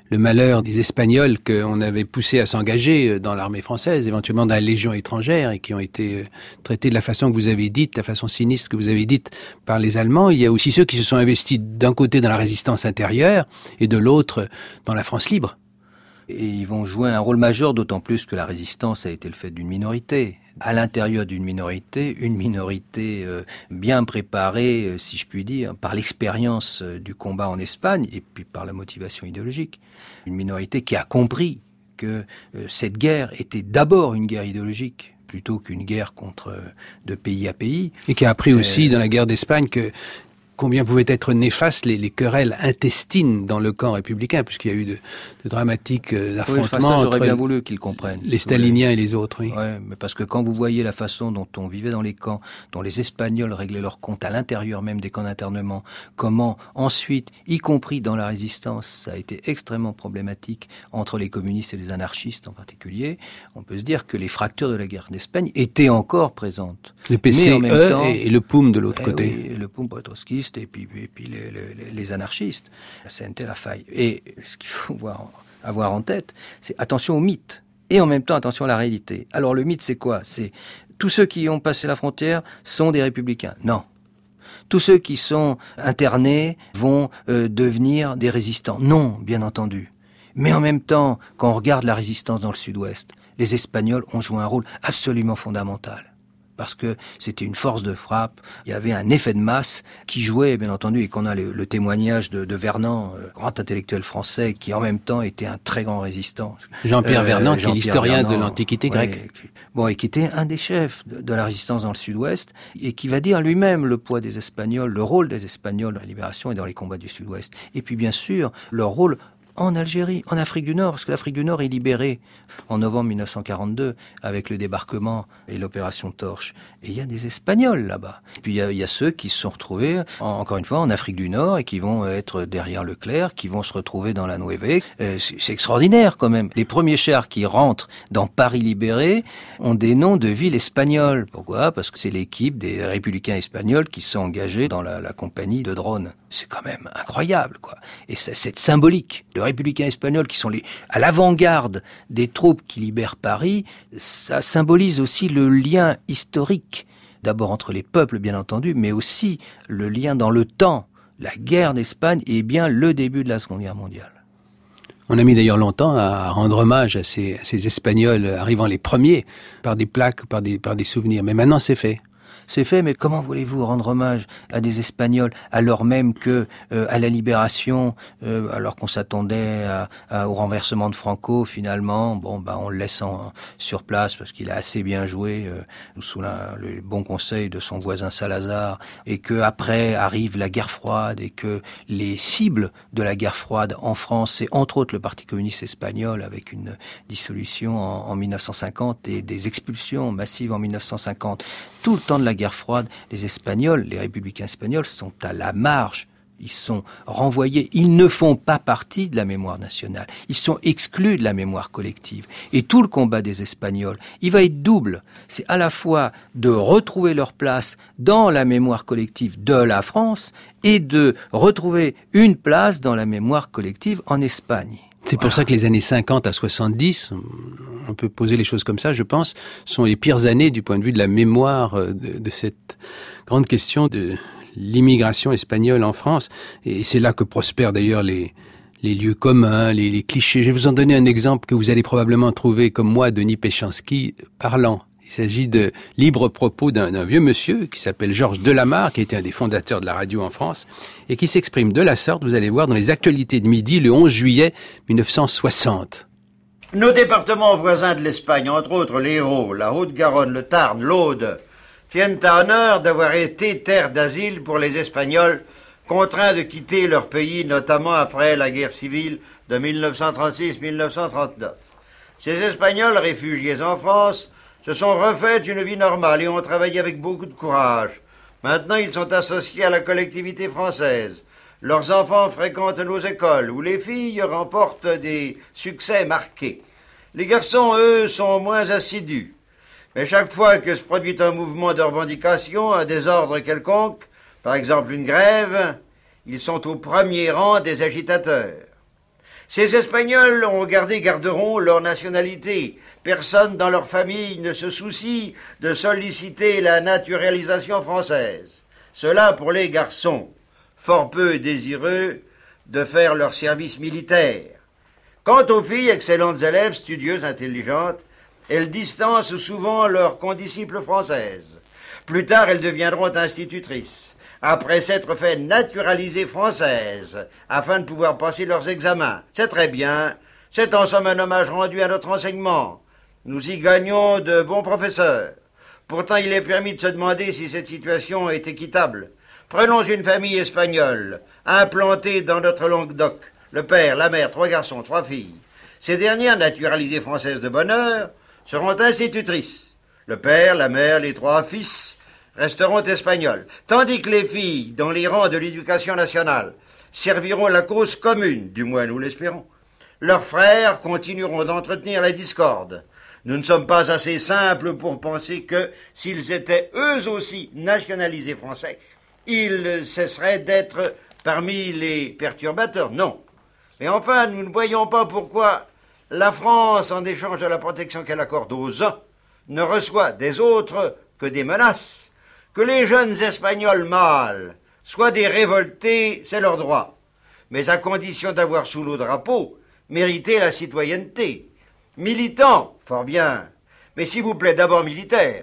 le malheur des Espagnols qu'on avait poussés à s'engager dans l'armée française, éventuellement dans la Légion étrangère, et qui ont été traités de la façon que vous avez dite, la façon sinistre que vous avez dite par les Allemands. Il y a aussi ceux qui se sont investis d'un côté dans la résistance intérieure et de l'autre dans la France libre. Et ils vont jouer un rôle majeur, d'autant plus que la résistance a été le fait d'une minorité. À l'intérieur d'une minorité, une minorité euh, bien préparée, euh, si je puis dire, par l'expérience euh, du combat en Espagne et puis par la motivation idéologique. Une minorité qui a compris que euh, cette guerre était d'abord une guerre idéologique plutôt qu'une guerre contre euh, de pays à pays. Et qui a appris aussi euh, dans la guerre d'Espagne que combien pouvaient être néfastes les, les querelles intestines dans le camp républicain, puisqu'il y a eu de, de dramatiques euh, affrontements oui, ça, entre bien voulu qu'ils comprennent. les staliniens oui. et les autres. Oui. Ouais, mais parce que quand vous voyez la façon dont on vivait dans les camps, dont les Espagnols réglaient leurs comptes à l'intérieur même des camps d'internement, comment ensuite, y compris dans la résistance, ça a été extrêmement problématique entre les communistes et les anarchistes en particulier, on peut se dire que les fractures de la guerre d'Espagne étaient encore présentes. Le P C E mais en même temps, et le P O U M de l'autre eh côté. Oui, le P O U M trotskiste et puis, et puis les, les, les anarchistes. C'était la faille. Et ce qu'il faut voir, avoir en tête, c'est attention au mythe et en même temps attention à la réalité. Alors le mythe, c'est quoi ? C'est tous ceux qui ont passé la frontière sont des républicains. Non. Tous ceux qui sont internés vont euh, devenir des résistants. Non, bien entendu. Mais en même temps, quand on regarde la résistance dans le sud-ouest, les Espagnols ont joué un rôle absolument fondamental. Parce que c'était une force de frappe, il y avait un effet de masse qui jouait, bien entendu, et qu'on a le, le témoignage de, de Vernant, euh, grand intellectuel français, qui en même temps était un très grand résistant. Jean-Pierre euh, Vernant, Jean-Pierre qui est l'historien Vernant, de l'Antiquité grecque. Ouais, qui, bon, et qui était un des chefs de, de la résistance dans le sud-ouest, et qui va dire lui-même le poids des Espagnols, le rôle des Espagnols dans la libération et dans les combats du sud-ouest. Et puis, bien sûr, leur rôle en Algérie, en Afrique du Nord, parce que l'Afrique du Nord est libérée en novembre mille neuf cent quarante-deux avec le débarquement et l'opération Torche. Et il y a des Espagnols là-bas. Puis il y a, il y a ceux qui se sont retrouvés, en, encore une fois, en Afrique du Nord et qui vont être derrière Leclerc, qui vont se retrouver dans la Nueve. Euh, c'est, c'est extraordinaire quand même. Les premiers chars qui rentrent dans Paris libéré ont des noms de villes espagnoles. Pourquoi ? Parce que c'est l'équipe des républicains espagnols qui sont engagés dans la, la compagnie de drones. C'est quand même incroyable, quoi. Et c'est, c'est symbolique. Les républicains espagnols qui sont les, à l'avant-garde des troupes qui libèrent Paris, ça symbolise aussi le lien historique, d'abord entre les peuples, bien entendu, mais aussi le lien dans le temps. La guerre d'Espagne est bien le début de la Seconde Guerre mondiale. On a mis d'ailleurs longtemps à rendre hommage à ces, à ces Espagnols arrivant les premiers, par des plaques, par des, par des souvenirs. Mais maintenant, c'est fait. C'est fait, mais comment voulez-vous rendre hommage à des Espagnols alors même que euh, à la libération, euh, alors qu'on s'attendait à, à, au renversement de Franco, finalement, bon, bah on le laisse en, sur place parce qu'il a assez bien joué euh, sous la, le bon conseil de son voisin Salazar, et que après arrive la guerre froide et que les cibles de la guerre froide en France, c'est entre autres le Parti communiste espagnol avec une dissolution en, en mille neuf cent cinquante et des expulsions massives en mille neuf cent cinquante. Tout le temps de la guerre froide, les Espagnols, les républicains espagnols sont à la marge. Ils sont renvoyés. Ils ne font pas partie de la mémoire nationale. Ils sont exclus de la mémoire collective. Et tout le combat des Espagnols, il va être double. C'est à la fois de retrouver leur place dans la mémoire collective de la France et de retrouver une place dans la mémoire collective en Espagne. C'est pour voilà. ça que les années cinquante à soixante-dix, on peut poser les choses comme ça, je pense, sont les pires années du point de vue de la mémoire de, de cette grande question de l'immigration espagnole en France. Et c'est là que prospèrent d'ailleurs les, les lieux communs, les, les clichés. Je vais vous en donner un exemple que vous allez probablement trouver, comme moi, Denis Péchanski, parlant. Il s'agit de libres propos d'un, d'un vieux monsieur qui s'appelle Georges Delamarre, qui était un des fondateurs de la radio en France, et qui s'exprime de la sorte, vous allez voir, dans les actualités de midi, le onze juillet mille neuf cent soixante. Nos départements voisins de l'Espagne, entre autres l'Hérault, la Haute-Garonne, le Tarn, l'Aude, tiennent à honneur d'avoir été terre d'asile pour les Espagnols contraints de quitter leur pays, notamment après la guerre civile de mille neuf cent trente-six mille neuf cent trente-neuf. Ces Espagnols réfugiés en France se sont refait une vie normale et ont travaillé avec beaucoup de courage. Maintenant, ils sont associés à la collectivité française. Leurs enfants fréquentent nos écoles, où les filles remportent des succès marqués. Les garçons, eux, sont moins assidus. Mais chaque fois que se produit un mouvement de revendication, un désordre quelconque, par exemple une grève, ils sont au premier rang des agitateurs. Ces Espagnols ont gardé, garderont leur nationalité. Personne dans leur famille ne se soucie de solliciter la naturalisation française. Cela pour les garçons, fort peu désireux de faire leur service militaire. Quant aux filles, excellentes élèves, studieuses, intelligentes, elles distancent souvent leurs condisciples françaises. Plus tard, elles deviendront institutrices, après s'être fait naturaliser françaises, afin de pouvoir passer leurs examens. C'est très bien, c'est en somme un hommage rendu à notre enseignement. Nous y gagnons de bons professeurs. Pourtant, il est permis de se demander si cette situation est équitable. Prenons une famille espagnole, implantée dans notre Languedoc. Le père, la mère, trois garçons, trois filles. Ces dernières, naturalisées françaises de bonne heure, seront institutrices. Le père, la mère, les trois fils resteront espagnols. Tandis que les filles, dans les rangs de l'éducation nationale, serviront la cause commune, du moins nous l'espérons. Leurs frères continueront d'entretenir la discorde. Nous ne sommes pas assez simples pour penser que, s'ils étaient eux aussi nationalisés français, ils cesseraient d'être parmi les perturbateurs. Non. Et enfin, nous ne voyons pas pourquoi la France, en échange de la protection qu'elle accorde aux uns, ne reçoit des autres que des menaces. Que les jeunes Espagnols mâles soient des révoltés, c'est leur droit, mais à condition d'avoir sous nos drapeaux mérité la citoyenneté. Militants, fort bien, mais s'il vous plaît, d'abord militaires.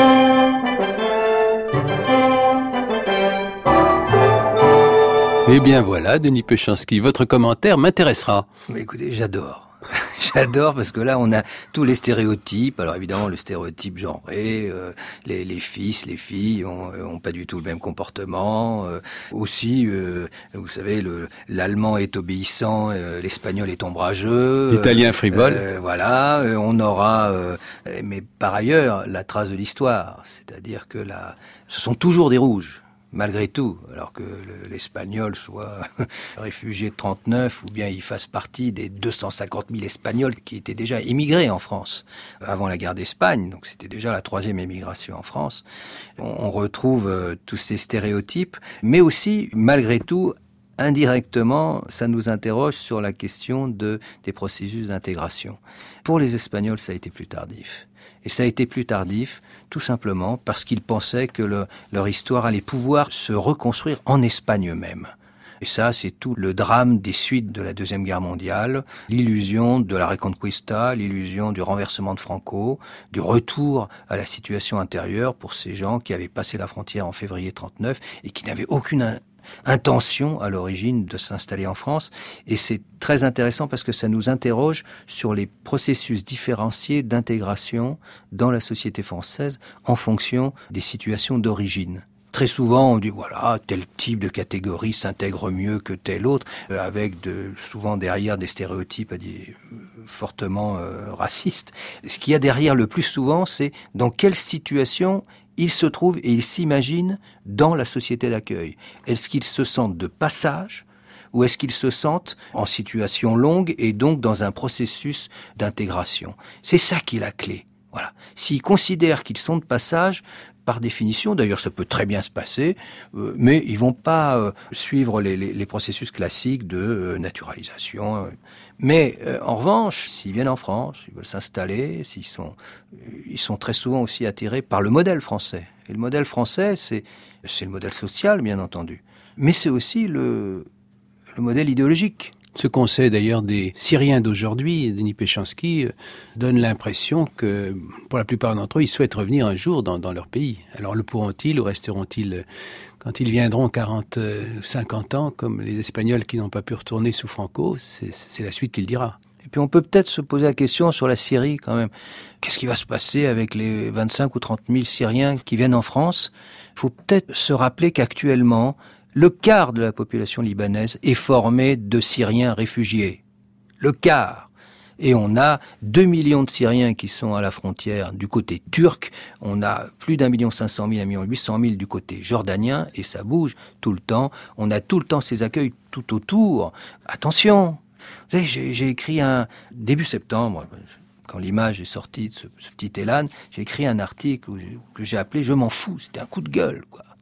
Eh bien voilà, Denis Péchanski, votre commentaire m'intéressera. Mais écoutez, j'adore. J'adore parce que là on a tous les stéréotypes. Alors évidemment le stéréotype genré, euh, les, les fils, les filles ont, ont pas du tout le même comportement. Euh, aussi, euh, vous savez, le, l'allemand est obéissant, euh, l'espagnol est ombrageux, l'italien frivole. Euh, voilà, euh, on aura, euh, mais par ailleurs la trace de l'histoire, c'est-à-dire que là, ce sont toujours des rouges. Malgré tout, alors que le, l'espagnol soit réfugié de trente-neuf ou bien il fasse partie des deux cent cinquante mille Espagnols qui étaient déjà émigrés en France avant la guerre d'Espagne, donc c'était déjà la troisième émigration en France. On, on retrouve euh, tous ces stéréotypes, mais aussi, malgré tout, indirectement, ça nous interroge sur la question de, des processus d'intégration. Pour les Espagnols, ça a été plus tardif. Et ça a été plus tardif, tout simplement parce qu'ils pensaient que le, leur histoire allait pouvoir se reconstruire en Espagne même. Et ça, c'est tout le drame des suites de la Deuxième Guerre mondiale, l'illusion de la Reconquista, l'illusion du renversement de Franco, du retour à la situation intérieure pour ces gens qui avaient passé la frontière en février trente-neuf et qui n'avaient aucune intention à l'origine de s'installer en France. Et c'est très intéressant parce que ça nous interroge sur les processus différenciés d'intégration dans la société française en fonction des situations d'origine. Très souvent, on dit, voilà, tel type de catégorie s'intègre mieux que tel autre, euh, avec de, souvent derrière des stéréotypes des, euh, fortement euh, racistes. Ce qu'il y a derrière le plus souvent, c'est dans quelle situation ils se trouvent et ils s'imaginent dans la société d'accueil. Est-ce qu'ils se sentent de passage ou est-ce qu'ils se sentent en situation longue et donc dans un processus d'intégration? C'est ça qui est la clé. Voilà. S'ils considèrent qu'ils sont de passage, par définition, d'ailleurs ça peut très bien se passer, euh, mais ils vont pas euh, suivre les, les, les processus classiques de euh, naturalisation. Euh. Mais euh, en revanche, s'ils viennent en France, ils veulent s'installer, s'ils sont, euh, ils sont très souvent aussi attirés par le modèle français. Et le modèle français, c'est, c'est le modèle social, bien entendu, mais c'est aussi le, le modèle idéologique. Ce qu'on sait d'ailleurs des Syriens d'aujourd'hui, Denis Péchanski, donne l'impression que, pour la plupart d'entre eux, ils souhaitent revenir un jour dans, dans leur pays. Alors le pourront-ils ou resteront-ils, quand ils viendront quarante, cinquante ans, comme les Espagnols qui n'ont pas pu retourner sous Franco, c'est, c'est la suite qu'il dira. Et puis on peut peut-être se poser la question sur la Syrie quand même. Qu'est-ce qui va se passer avec les vingt-cinq ou trente mille Syriens qui viennent en France? Il faut peut-être se rappeler qu'actuellement, le quart de la population libanaise est formé de Syriens réfugiés. Le quart. Et on a deux millions de Syriens qui sont à la frontière du côté turc. On a plus d'un million cinq cent mille, un million huit cent mille du côté jordanien. Et ça bouge tout le temps. On a tout le temps ces accueils tout autour. Attention. Vous savez, j'ai, j'ai écrit un, début septembre, quand l'image est sortie de ce, ce petit Elan, j'ai écrit un article où j'ai, que j'ai appelé « Je m'en fous ». C'était un coup de gueule, quoi.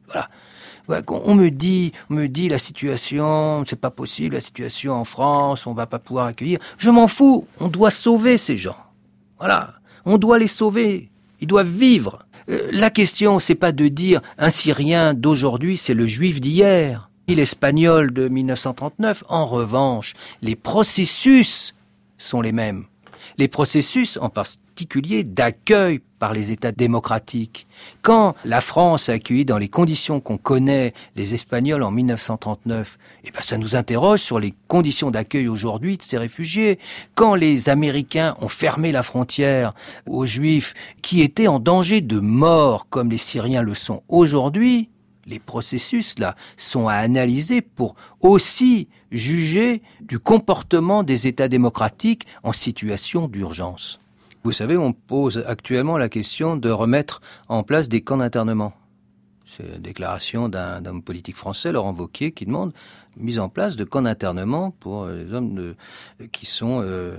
Voilà. Ouais, on me dit, on me dit la situation, c'est pas possible, la situation en France, on va pas pouvoir accueillir. Je m'en fous. On doit sauver ces gens. Voilà. On doit les sauver. Ils doivent vivre. Euh, la question, c'est pas de dire un Syrien d'aujourd'hui, c'est le Juif d'hier. Et l'Espagnol de mille neuf cent trente-neuf. En revanche, les processus sont les mêmes. Les processus, en particulier, d'accueil par les États démocratiques. Quand la France a accueilli dans les conditions qu'on connaît les Espagnols en mille neuf cent trente-neuf, eh ben, ça nous interroge sur les conditions d'accueil aujourd'hui de ces réfugiés. Quand les Américains ont fermé la frontière aux Juifs qui étaient en danger de mort, comme les Syriens le sont aujourd'hui, les processus, là, sont à analyser pour aussi juger du comportement des États démocratiques en situation d'urgence. Vous savez, on pose actuellement la question de remettre en place des camps d'internement. C'est la déclaration d'un homme politique français, Laurent Wauquiez, qui demande mise en place de camps d'internement pour les hommes de, qui sont euh,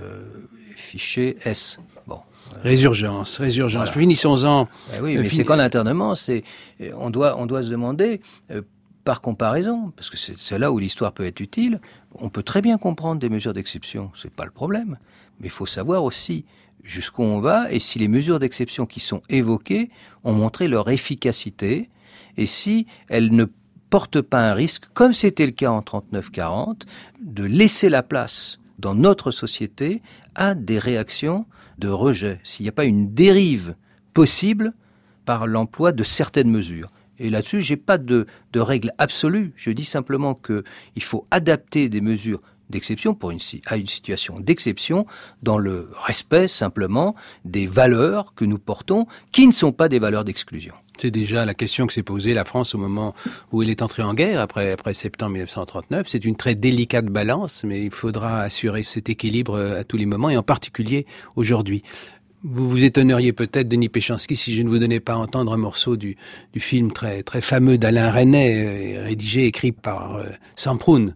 fichés S. Bon. Résurgence, résurgence. Voilà. Finissons-en. Ben oui, mais fin... ces camps d'internement, c'est, on doit, on doit se demander, euh, par comparaison, parce que c'est, c'est là où l'histoire peut être utile, on peut très bien comprendre des mesures d'exception, c'est pas le problème. Mais il faut savoir aussi jusqu'où on va et si les mesures d'exception qui sont évoquées ont montré leur efficacité et si elles ne portent pas un risque, comme c'était le cas en trente-neuf quarante, de laisser la place dans notre société à des réactions de rejet, s'il n'y a pas une dérive possible par l'emploi de certaines mesures. Et là-dessus, j'ai pas de, de règle absolue. Je dis simplement qu'il faut adapter des mesures d'exception pour une, à une situation d'exception dans le respect simplement des valeurs que nous portons, qui ne sont pas des valeurs d'exclusion. C'est déjà la question que s'est posée la France au moment où elle est entrée en guerre, après, après septembre mille neuf cent trente-neuf. C'est une très délicate balance, mais il faudra assurer cet équilibre à tous les moments, et en particulier aujourd'hui. Vous vous étonneriez peut-être, Denis Péchanski, si je ne vous donnais pas à entendre un morceau du, du film très, très fameux d'Alain Resnais, euh, rédigé, écrit par euh, Semprún,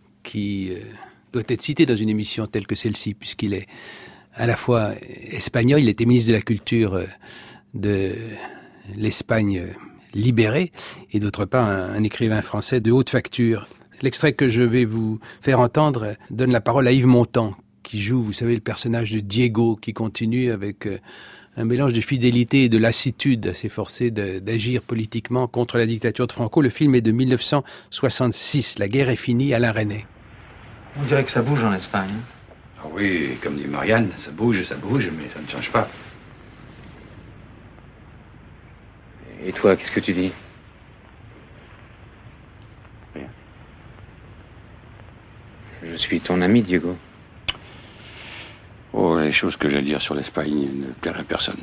qui euh, doit être cité dans une émission telle que celle-ci, puisqu'il est à la fois espagnol, il était ministre de la Culture euh, de l'Espagne libérée, et d'autre part un, un écrivain français de haute facture. L'extrait que je vais vous faire entendre donne la parole à Yves Montand, qui joue, vous savez, le personnage de Diego, qui continue avec euh, un mélange de fidélité et de lassitude à s'efforcer de, d'agir politiquement contre la dictature de Franco. Le film est de mille neuf cent soixante-six. La guerre est finie, Alain Resnais. On dirait que ça bouge en Espagne. Ah oui, comme dit Marianne, ça bouge, ça bouge, mais ça ne change pas. Et toi, qu'est-ce que tu dis? Rien. Je suis ton ami, Diego. Oh, les choses que j'ai à dire sur l'Espagne ne plairaient à personne.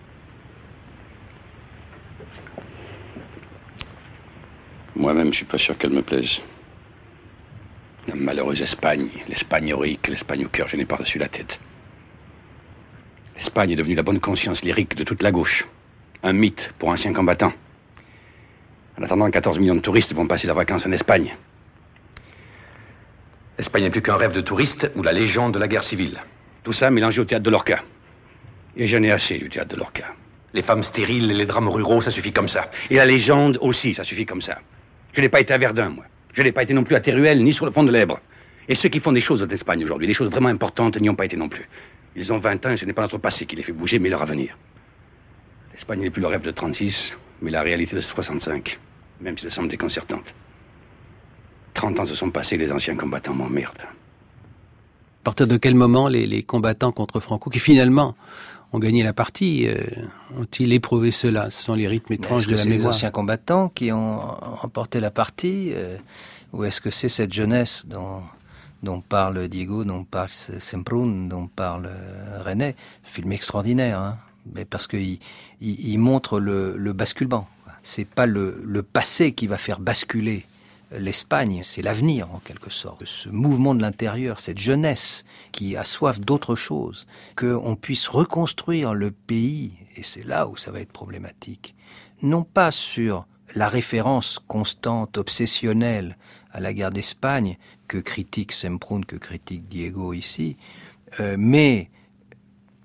Moi-même, je suis pas sûr qu'elle me plaise. La malheureuse Espagne, l'Espagne héroïque, l'Espagne au cœur, je n'ai pas reçu la tête. L'Espagne est devenue la bonne conscience lyrique de toute la gauche. Un mythe pour anciens combattants. En attendant, quatorze millions de touristes vont passer leurs vacances en Espagne. L'Espagne n'est plus qu'un rêve de touristes ou la légende de la guerre civile. Tout ça mélangé au théâtre de Lorca. Et j'en ai assez du théâtre de Lorca. Les femmes stériles et les drames ruraux, ça suffit comme ça. Et la légende aussi, ça suffit comme ça. Je n'ai pas été à Verdun, moi. Je n'ai pas été non plus à Teruel, ni sur le fond de l'Èbre. Et ceux qui font des choses en Espagne aujourd'hui, des choses vraiment importantes, n'y ont pas été non plus. Ils ont vingt ans et ce n'est pas notre passé qui les fait bouger, mais leur avenir. L'Espagne n'est plus le rêve de trente-six, mais la réalité de soixante-cinq, même si elle semble déconcertante. trente ans se sont passés, les anciens combattants m'emmerdent. À partir de quel moment les, les combattants contre Franco, qui finalement ont gagné la partie, euh, ont-ils éprouvé cela? Ce sont les rythmes étranges de la mémoire. Est-ce que c'est les anciens combattants qui ont remporté la partie euh, ou est-ce que c'est cette jeunesse dont, dont parle Diego, dont parle Semprún, dont parle euh, Resnais? Film extraordinaire, hein, mais parce qu'il il, il montre le, le basculement. C'est pas le, le passé qui va faire basculer l'Espagne, c'est l'avenir en quelque sorte. Ce mouvement de l'intérieur, cette jeunesse qui a soif d'autre chose, qu'on puisse reconstruire le pays, et c'est là où ça va être problématique, non pas sur la référence constante, obsessionnelle à la guerre d'Espagne que critique Semprún, que critique Diego ici, euh, mais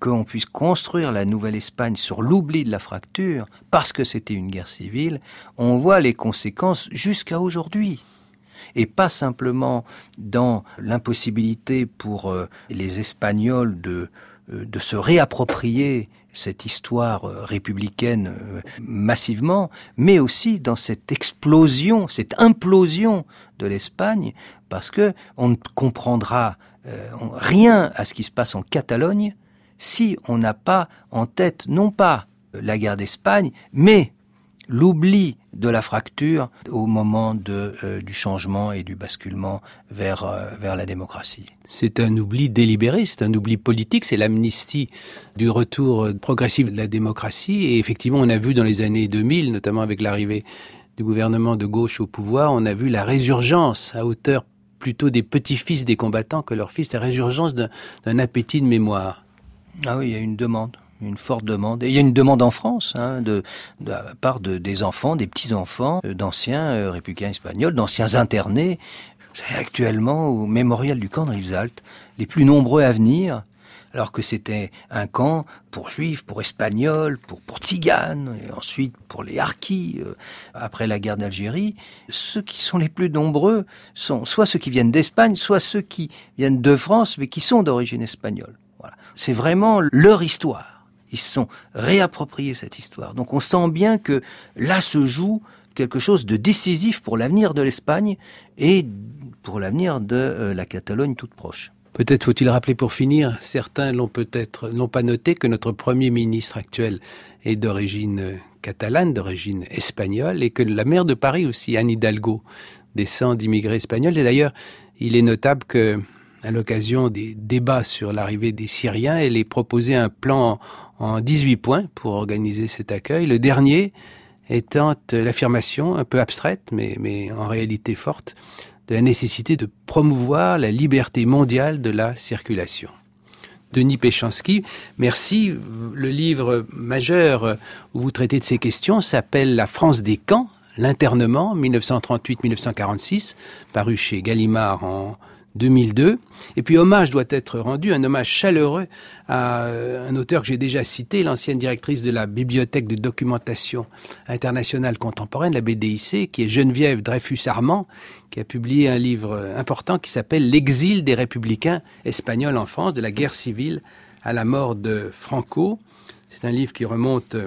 qu'on puisse construire la Nouvelle-Espagne sur l'oubli de la fracture, parce que c'était une guerre civile, on voit les conséquences jusqu'à aujourd'hui. Et pas simplement dans l'impossibilité pour euh, les Espagnols de, euh, de se réapproprier cette histoire euh, républicaine euh, massivement, mais aussi dans cette explosion, cette implosion de l'Espagne, parce que on ne comprendra euh, rien à ce qui se passe en Catalogne si on n'a pas en tête, non pas la guerre d'Espagne, mais l'oubli de la fracture au moment de, euh, du changement et du basculement vers, euh, vers la démocratie. C'est un oubli délibéré, c'est un oubli politique, c'est l'amnistie du retour progressif de la démocratie. Et effectivement, on a vu dans les années deux mille, notamment avec l'arrivée du gouvernement de gauche au pouvoir, on a vu la résurgence à hauteur plutôt des petits-fils des combattants que leurs fils, la résurgence d'un, d'un appétit de mémoire. Ah oui, il y a une demande. Une forte demande. Et il y a une demande en France, hein, de, de, à part de, des enfants, des petits-enfants, euh, d'anciens euh, républicains espagnols, d'anciens internés. C'est actuellement au mémorial du camp de Rivesaltes, les plus nombreux à venir, alors que c'était un camp pour juifs, pour espagnols, pour, pour tziganes, et ensuite pour les harkis, euh, après la guerre d'Algérie. Ceux qui sont les plus nombreux sont soit ceux qui viennent d'Espagne, soit ceux qui viennent de France, mais qui sont d'origine espagnole. Voilà. C'est vraiment leur histoire. Ils se sont réappropriés cette histoire. Donc on sent bien que là se joue quelque chose de décisif pour l'avenir de l'Espagne et pour l'avenir de euh, la Catalogne toute proche. Peut-être faut-il rappeler pour finir, certains l'ont peut-être n'ont pas noté que notre Premier ministre actuel est d'origine catalane, d'origine espagnole, et que la maire de Paris aussi, Anne Hidalgo, descend d'immigrés espagnols. Et d'ailleurs, il est notable que à l'occasion des débats sur l'arrivée des Syriens, elle ait proposé un plan en dix-huit points pour organiser cet accueil. Le dernier étant l'affirmation, un peu abstraite, mais, mais en réalité forte, de la nécessité de promouvoir la liberté mondiale de la circulation. Denis Péchanski, merci. Le livre majeur où vous traitez de ces questions s'appelle « La France des camps, l'internement, mille neuf cent trente-huit à mille neuf cent quarante-six », paru chez Gallimard en deux mille deux. Et puis hommage doit être rendu, un hommage chaleureux à un auteur que j'ai déjà cité, l'ancienne directrice de la Bibliothèque de documentation internationale contemporaine, la B D I C, qui est Geneviève Dreyfus-Armand, qui a publié un livre important qui s'appelle « L'exil des républicains espagnols en France, de la guerre civile à la mort de Franco ». C'est un livre qui remonte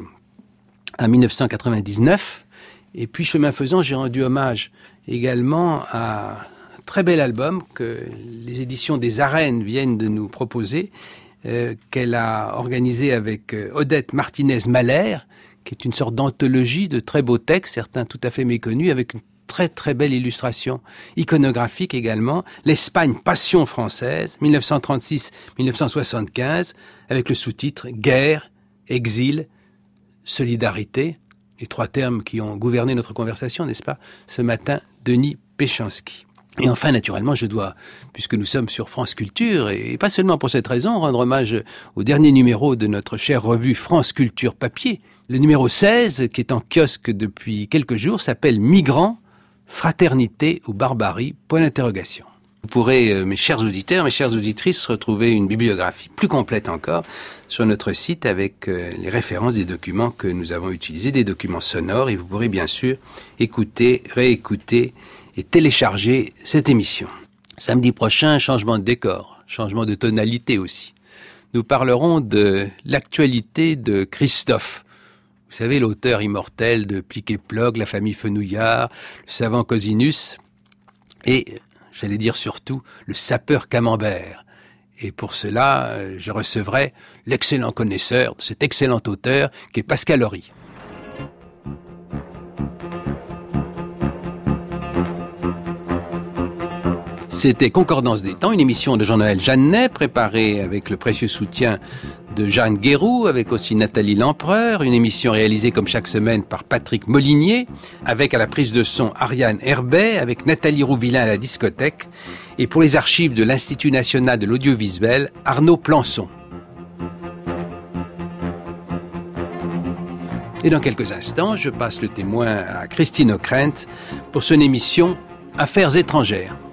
à mille neuf cent quatre-vingt-dix-neuf. Et puis, chemin faisant, j'ai rendu hommage également à très bel album que les éditions des Arènes viennent de nous proposer, euh, qu'elle a organisé avec euh, Odette Martinez-Mahler, qui est une sorte d'anthologie de très beaux textes, certains tout à fait méconnus, avec une très très belle illustration iconographique également. L'Espagne, passion française, mille neuf cent trente-six à mille neuf cent soixante-quinze, avec le sous-titre « Guerre, exil, solidarité », les trois termes qui ont gouverné notre conversation, n'est-ce pas, ce matin, Denis Péchanski. Et enfin, naturellement, je dois, puisque nous sommes sur France Culture, et pas seulement pour cette raison, rendre hommage au dernier numéro de notre chère revue France Culture Papier. Le numéro seize, qui est en kiosque depuis quelques jours, s'appelle « Migrants, fraternité ou barbarie ?» point d'interrogation. Vous pourrez, mes chers auditeurs, mes chères auditrices, retrouver une bibliographie plus complète encore sur notre site avec les références des documents que nous avons utilisés, des documents sonores, et vous pourrez bien sûr écouter, réécouter et télécharger cette émission. Samedi prochain, changement de décor, changement de tonalité aussi. Nous parlerons de l'actualité de Christophe. Vous savez, l'auteur immortel de Plic et Plogue, La famille Fenouillard, le savant Cosinus, et, j'allais dire surtout, le sapeur Camembert. Et pour cela, je recevrai l'excellent connaisseur de cet excellent auteur qui est Pascal Horry. C'était Concordance des temps, une émission de Jean-Noël Jeannet, préparée avec le précieux soutien de Jeanne Guéroux, avec aussi Nathalie Lempereur, une émission réalisée comme chaque semaine par Patrick Molinier, avec à la prise de son Ariane Herbet, avec Nathalie Rouvillain à la discothèque, et pour les archives de l'Institut national de l'audiovisuel, Arnaud Plançon. Et dans quelques instants, je passe le témoin à Christine Ockrent pour son émission Affaires étrangères.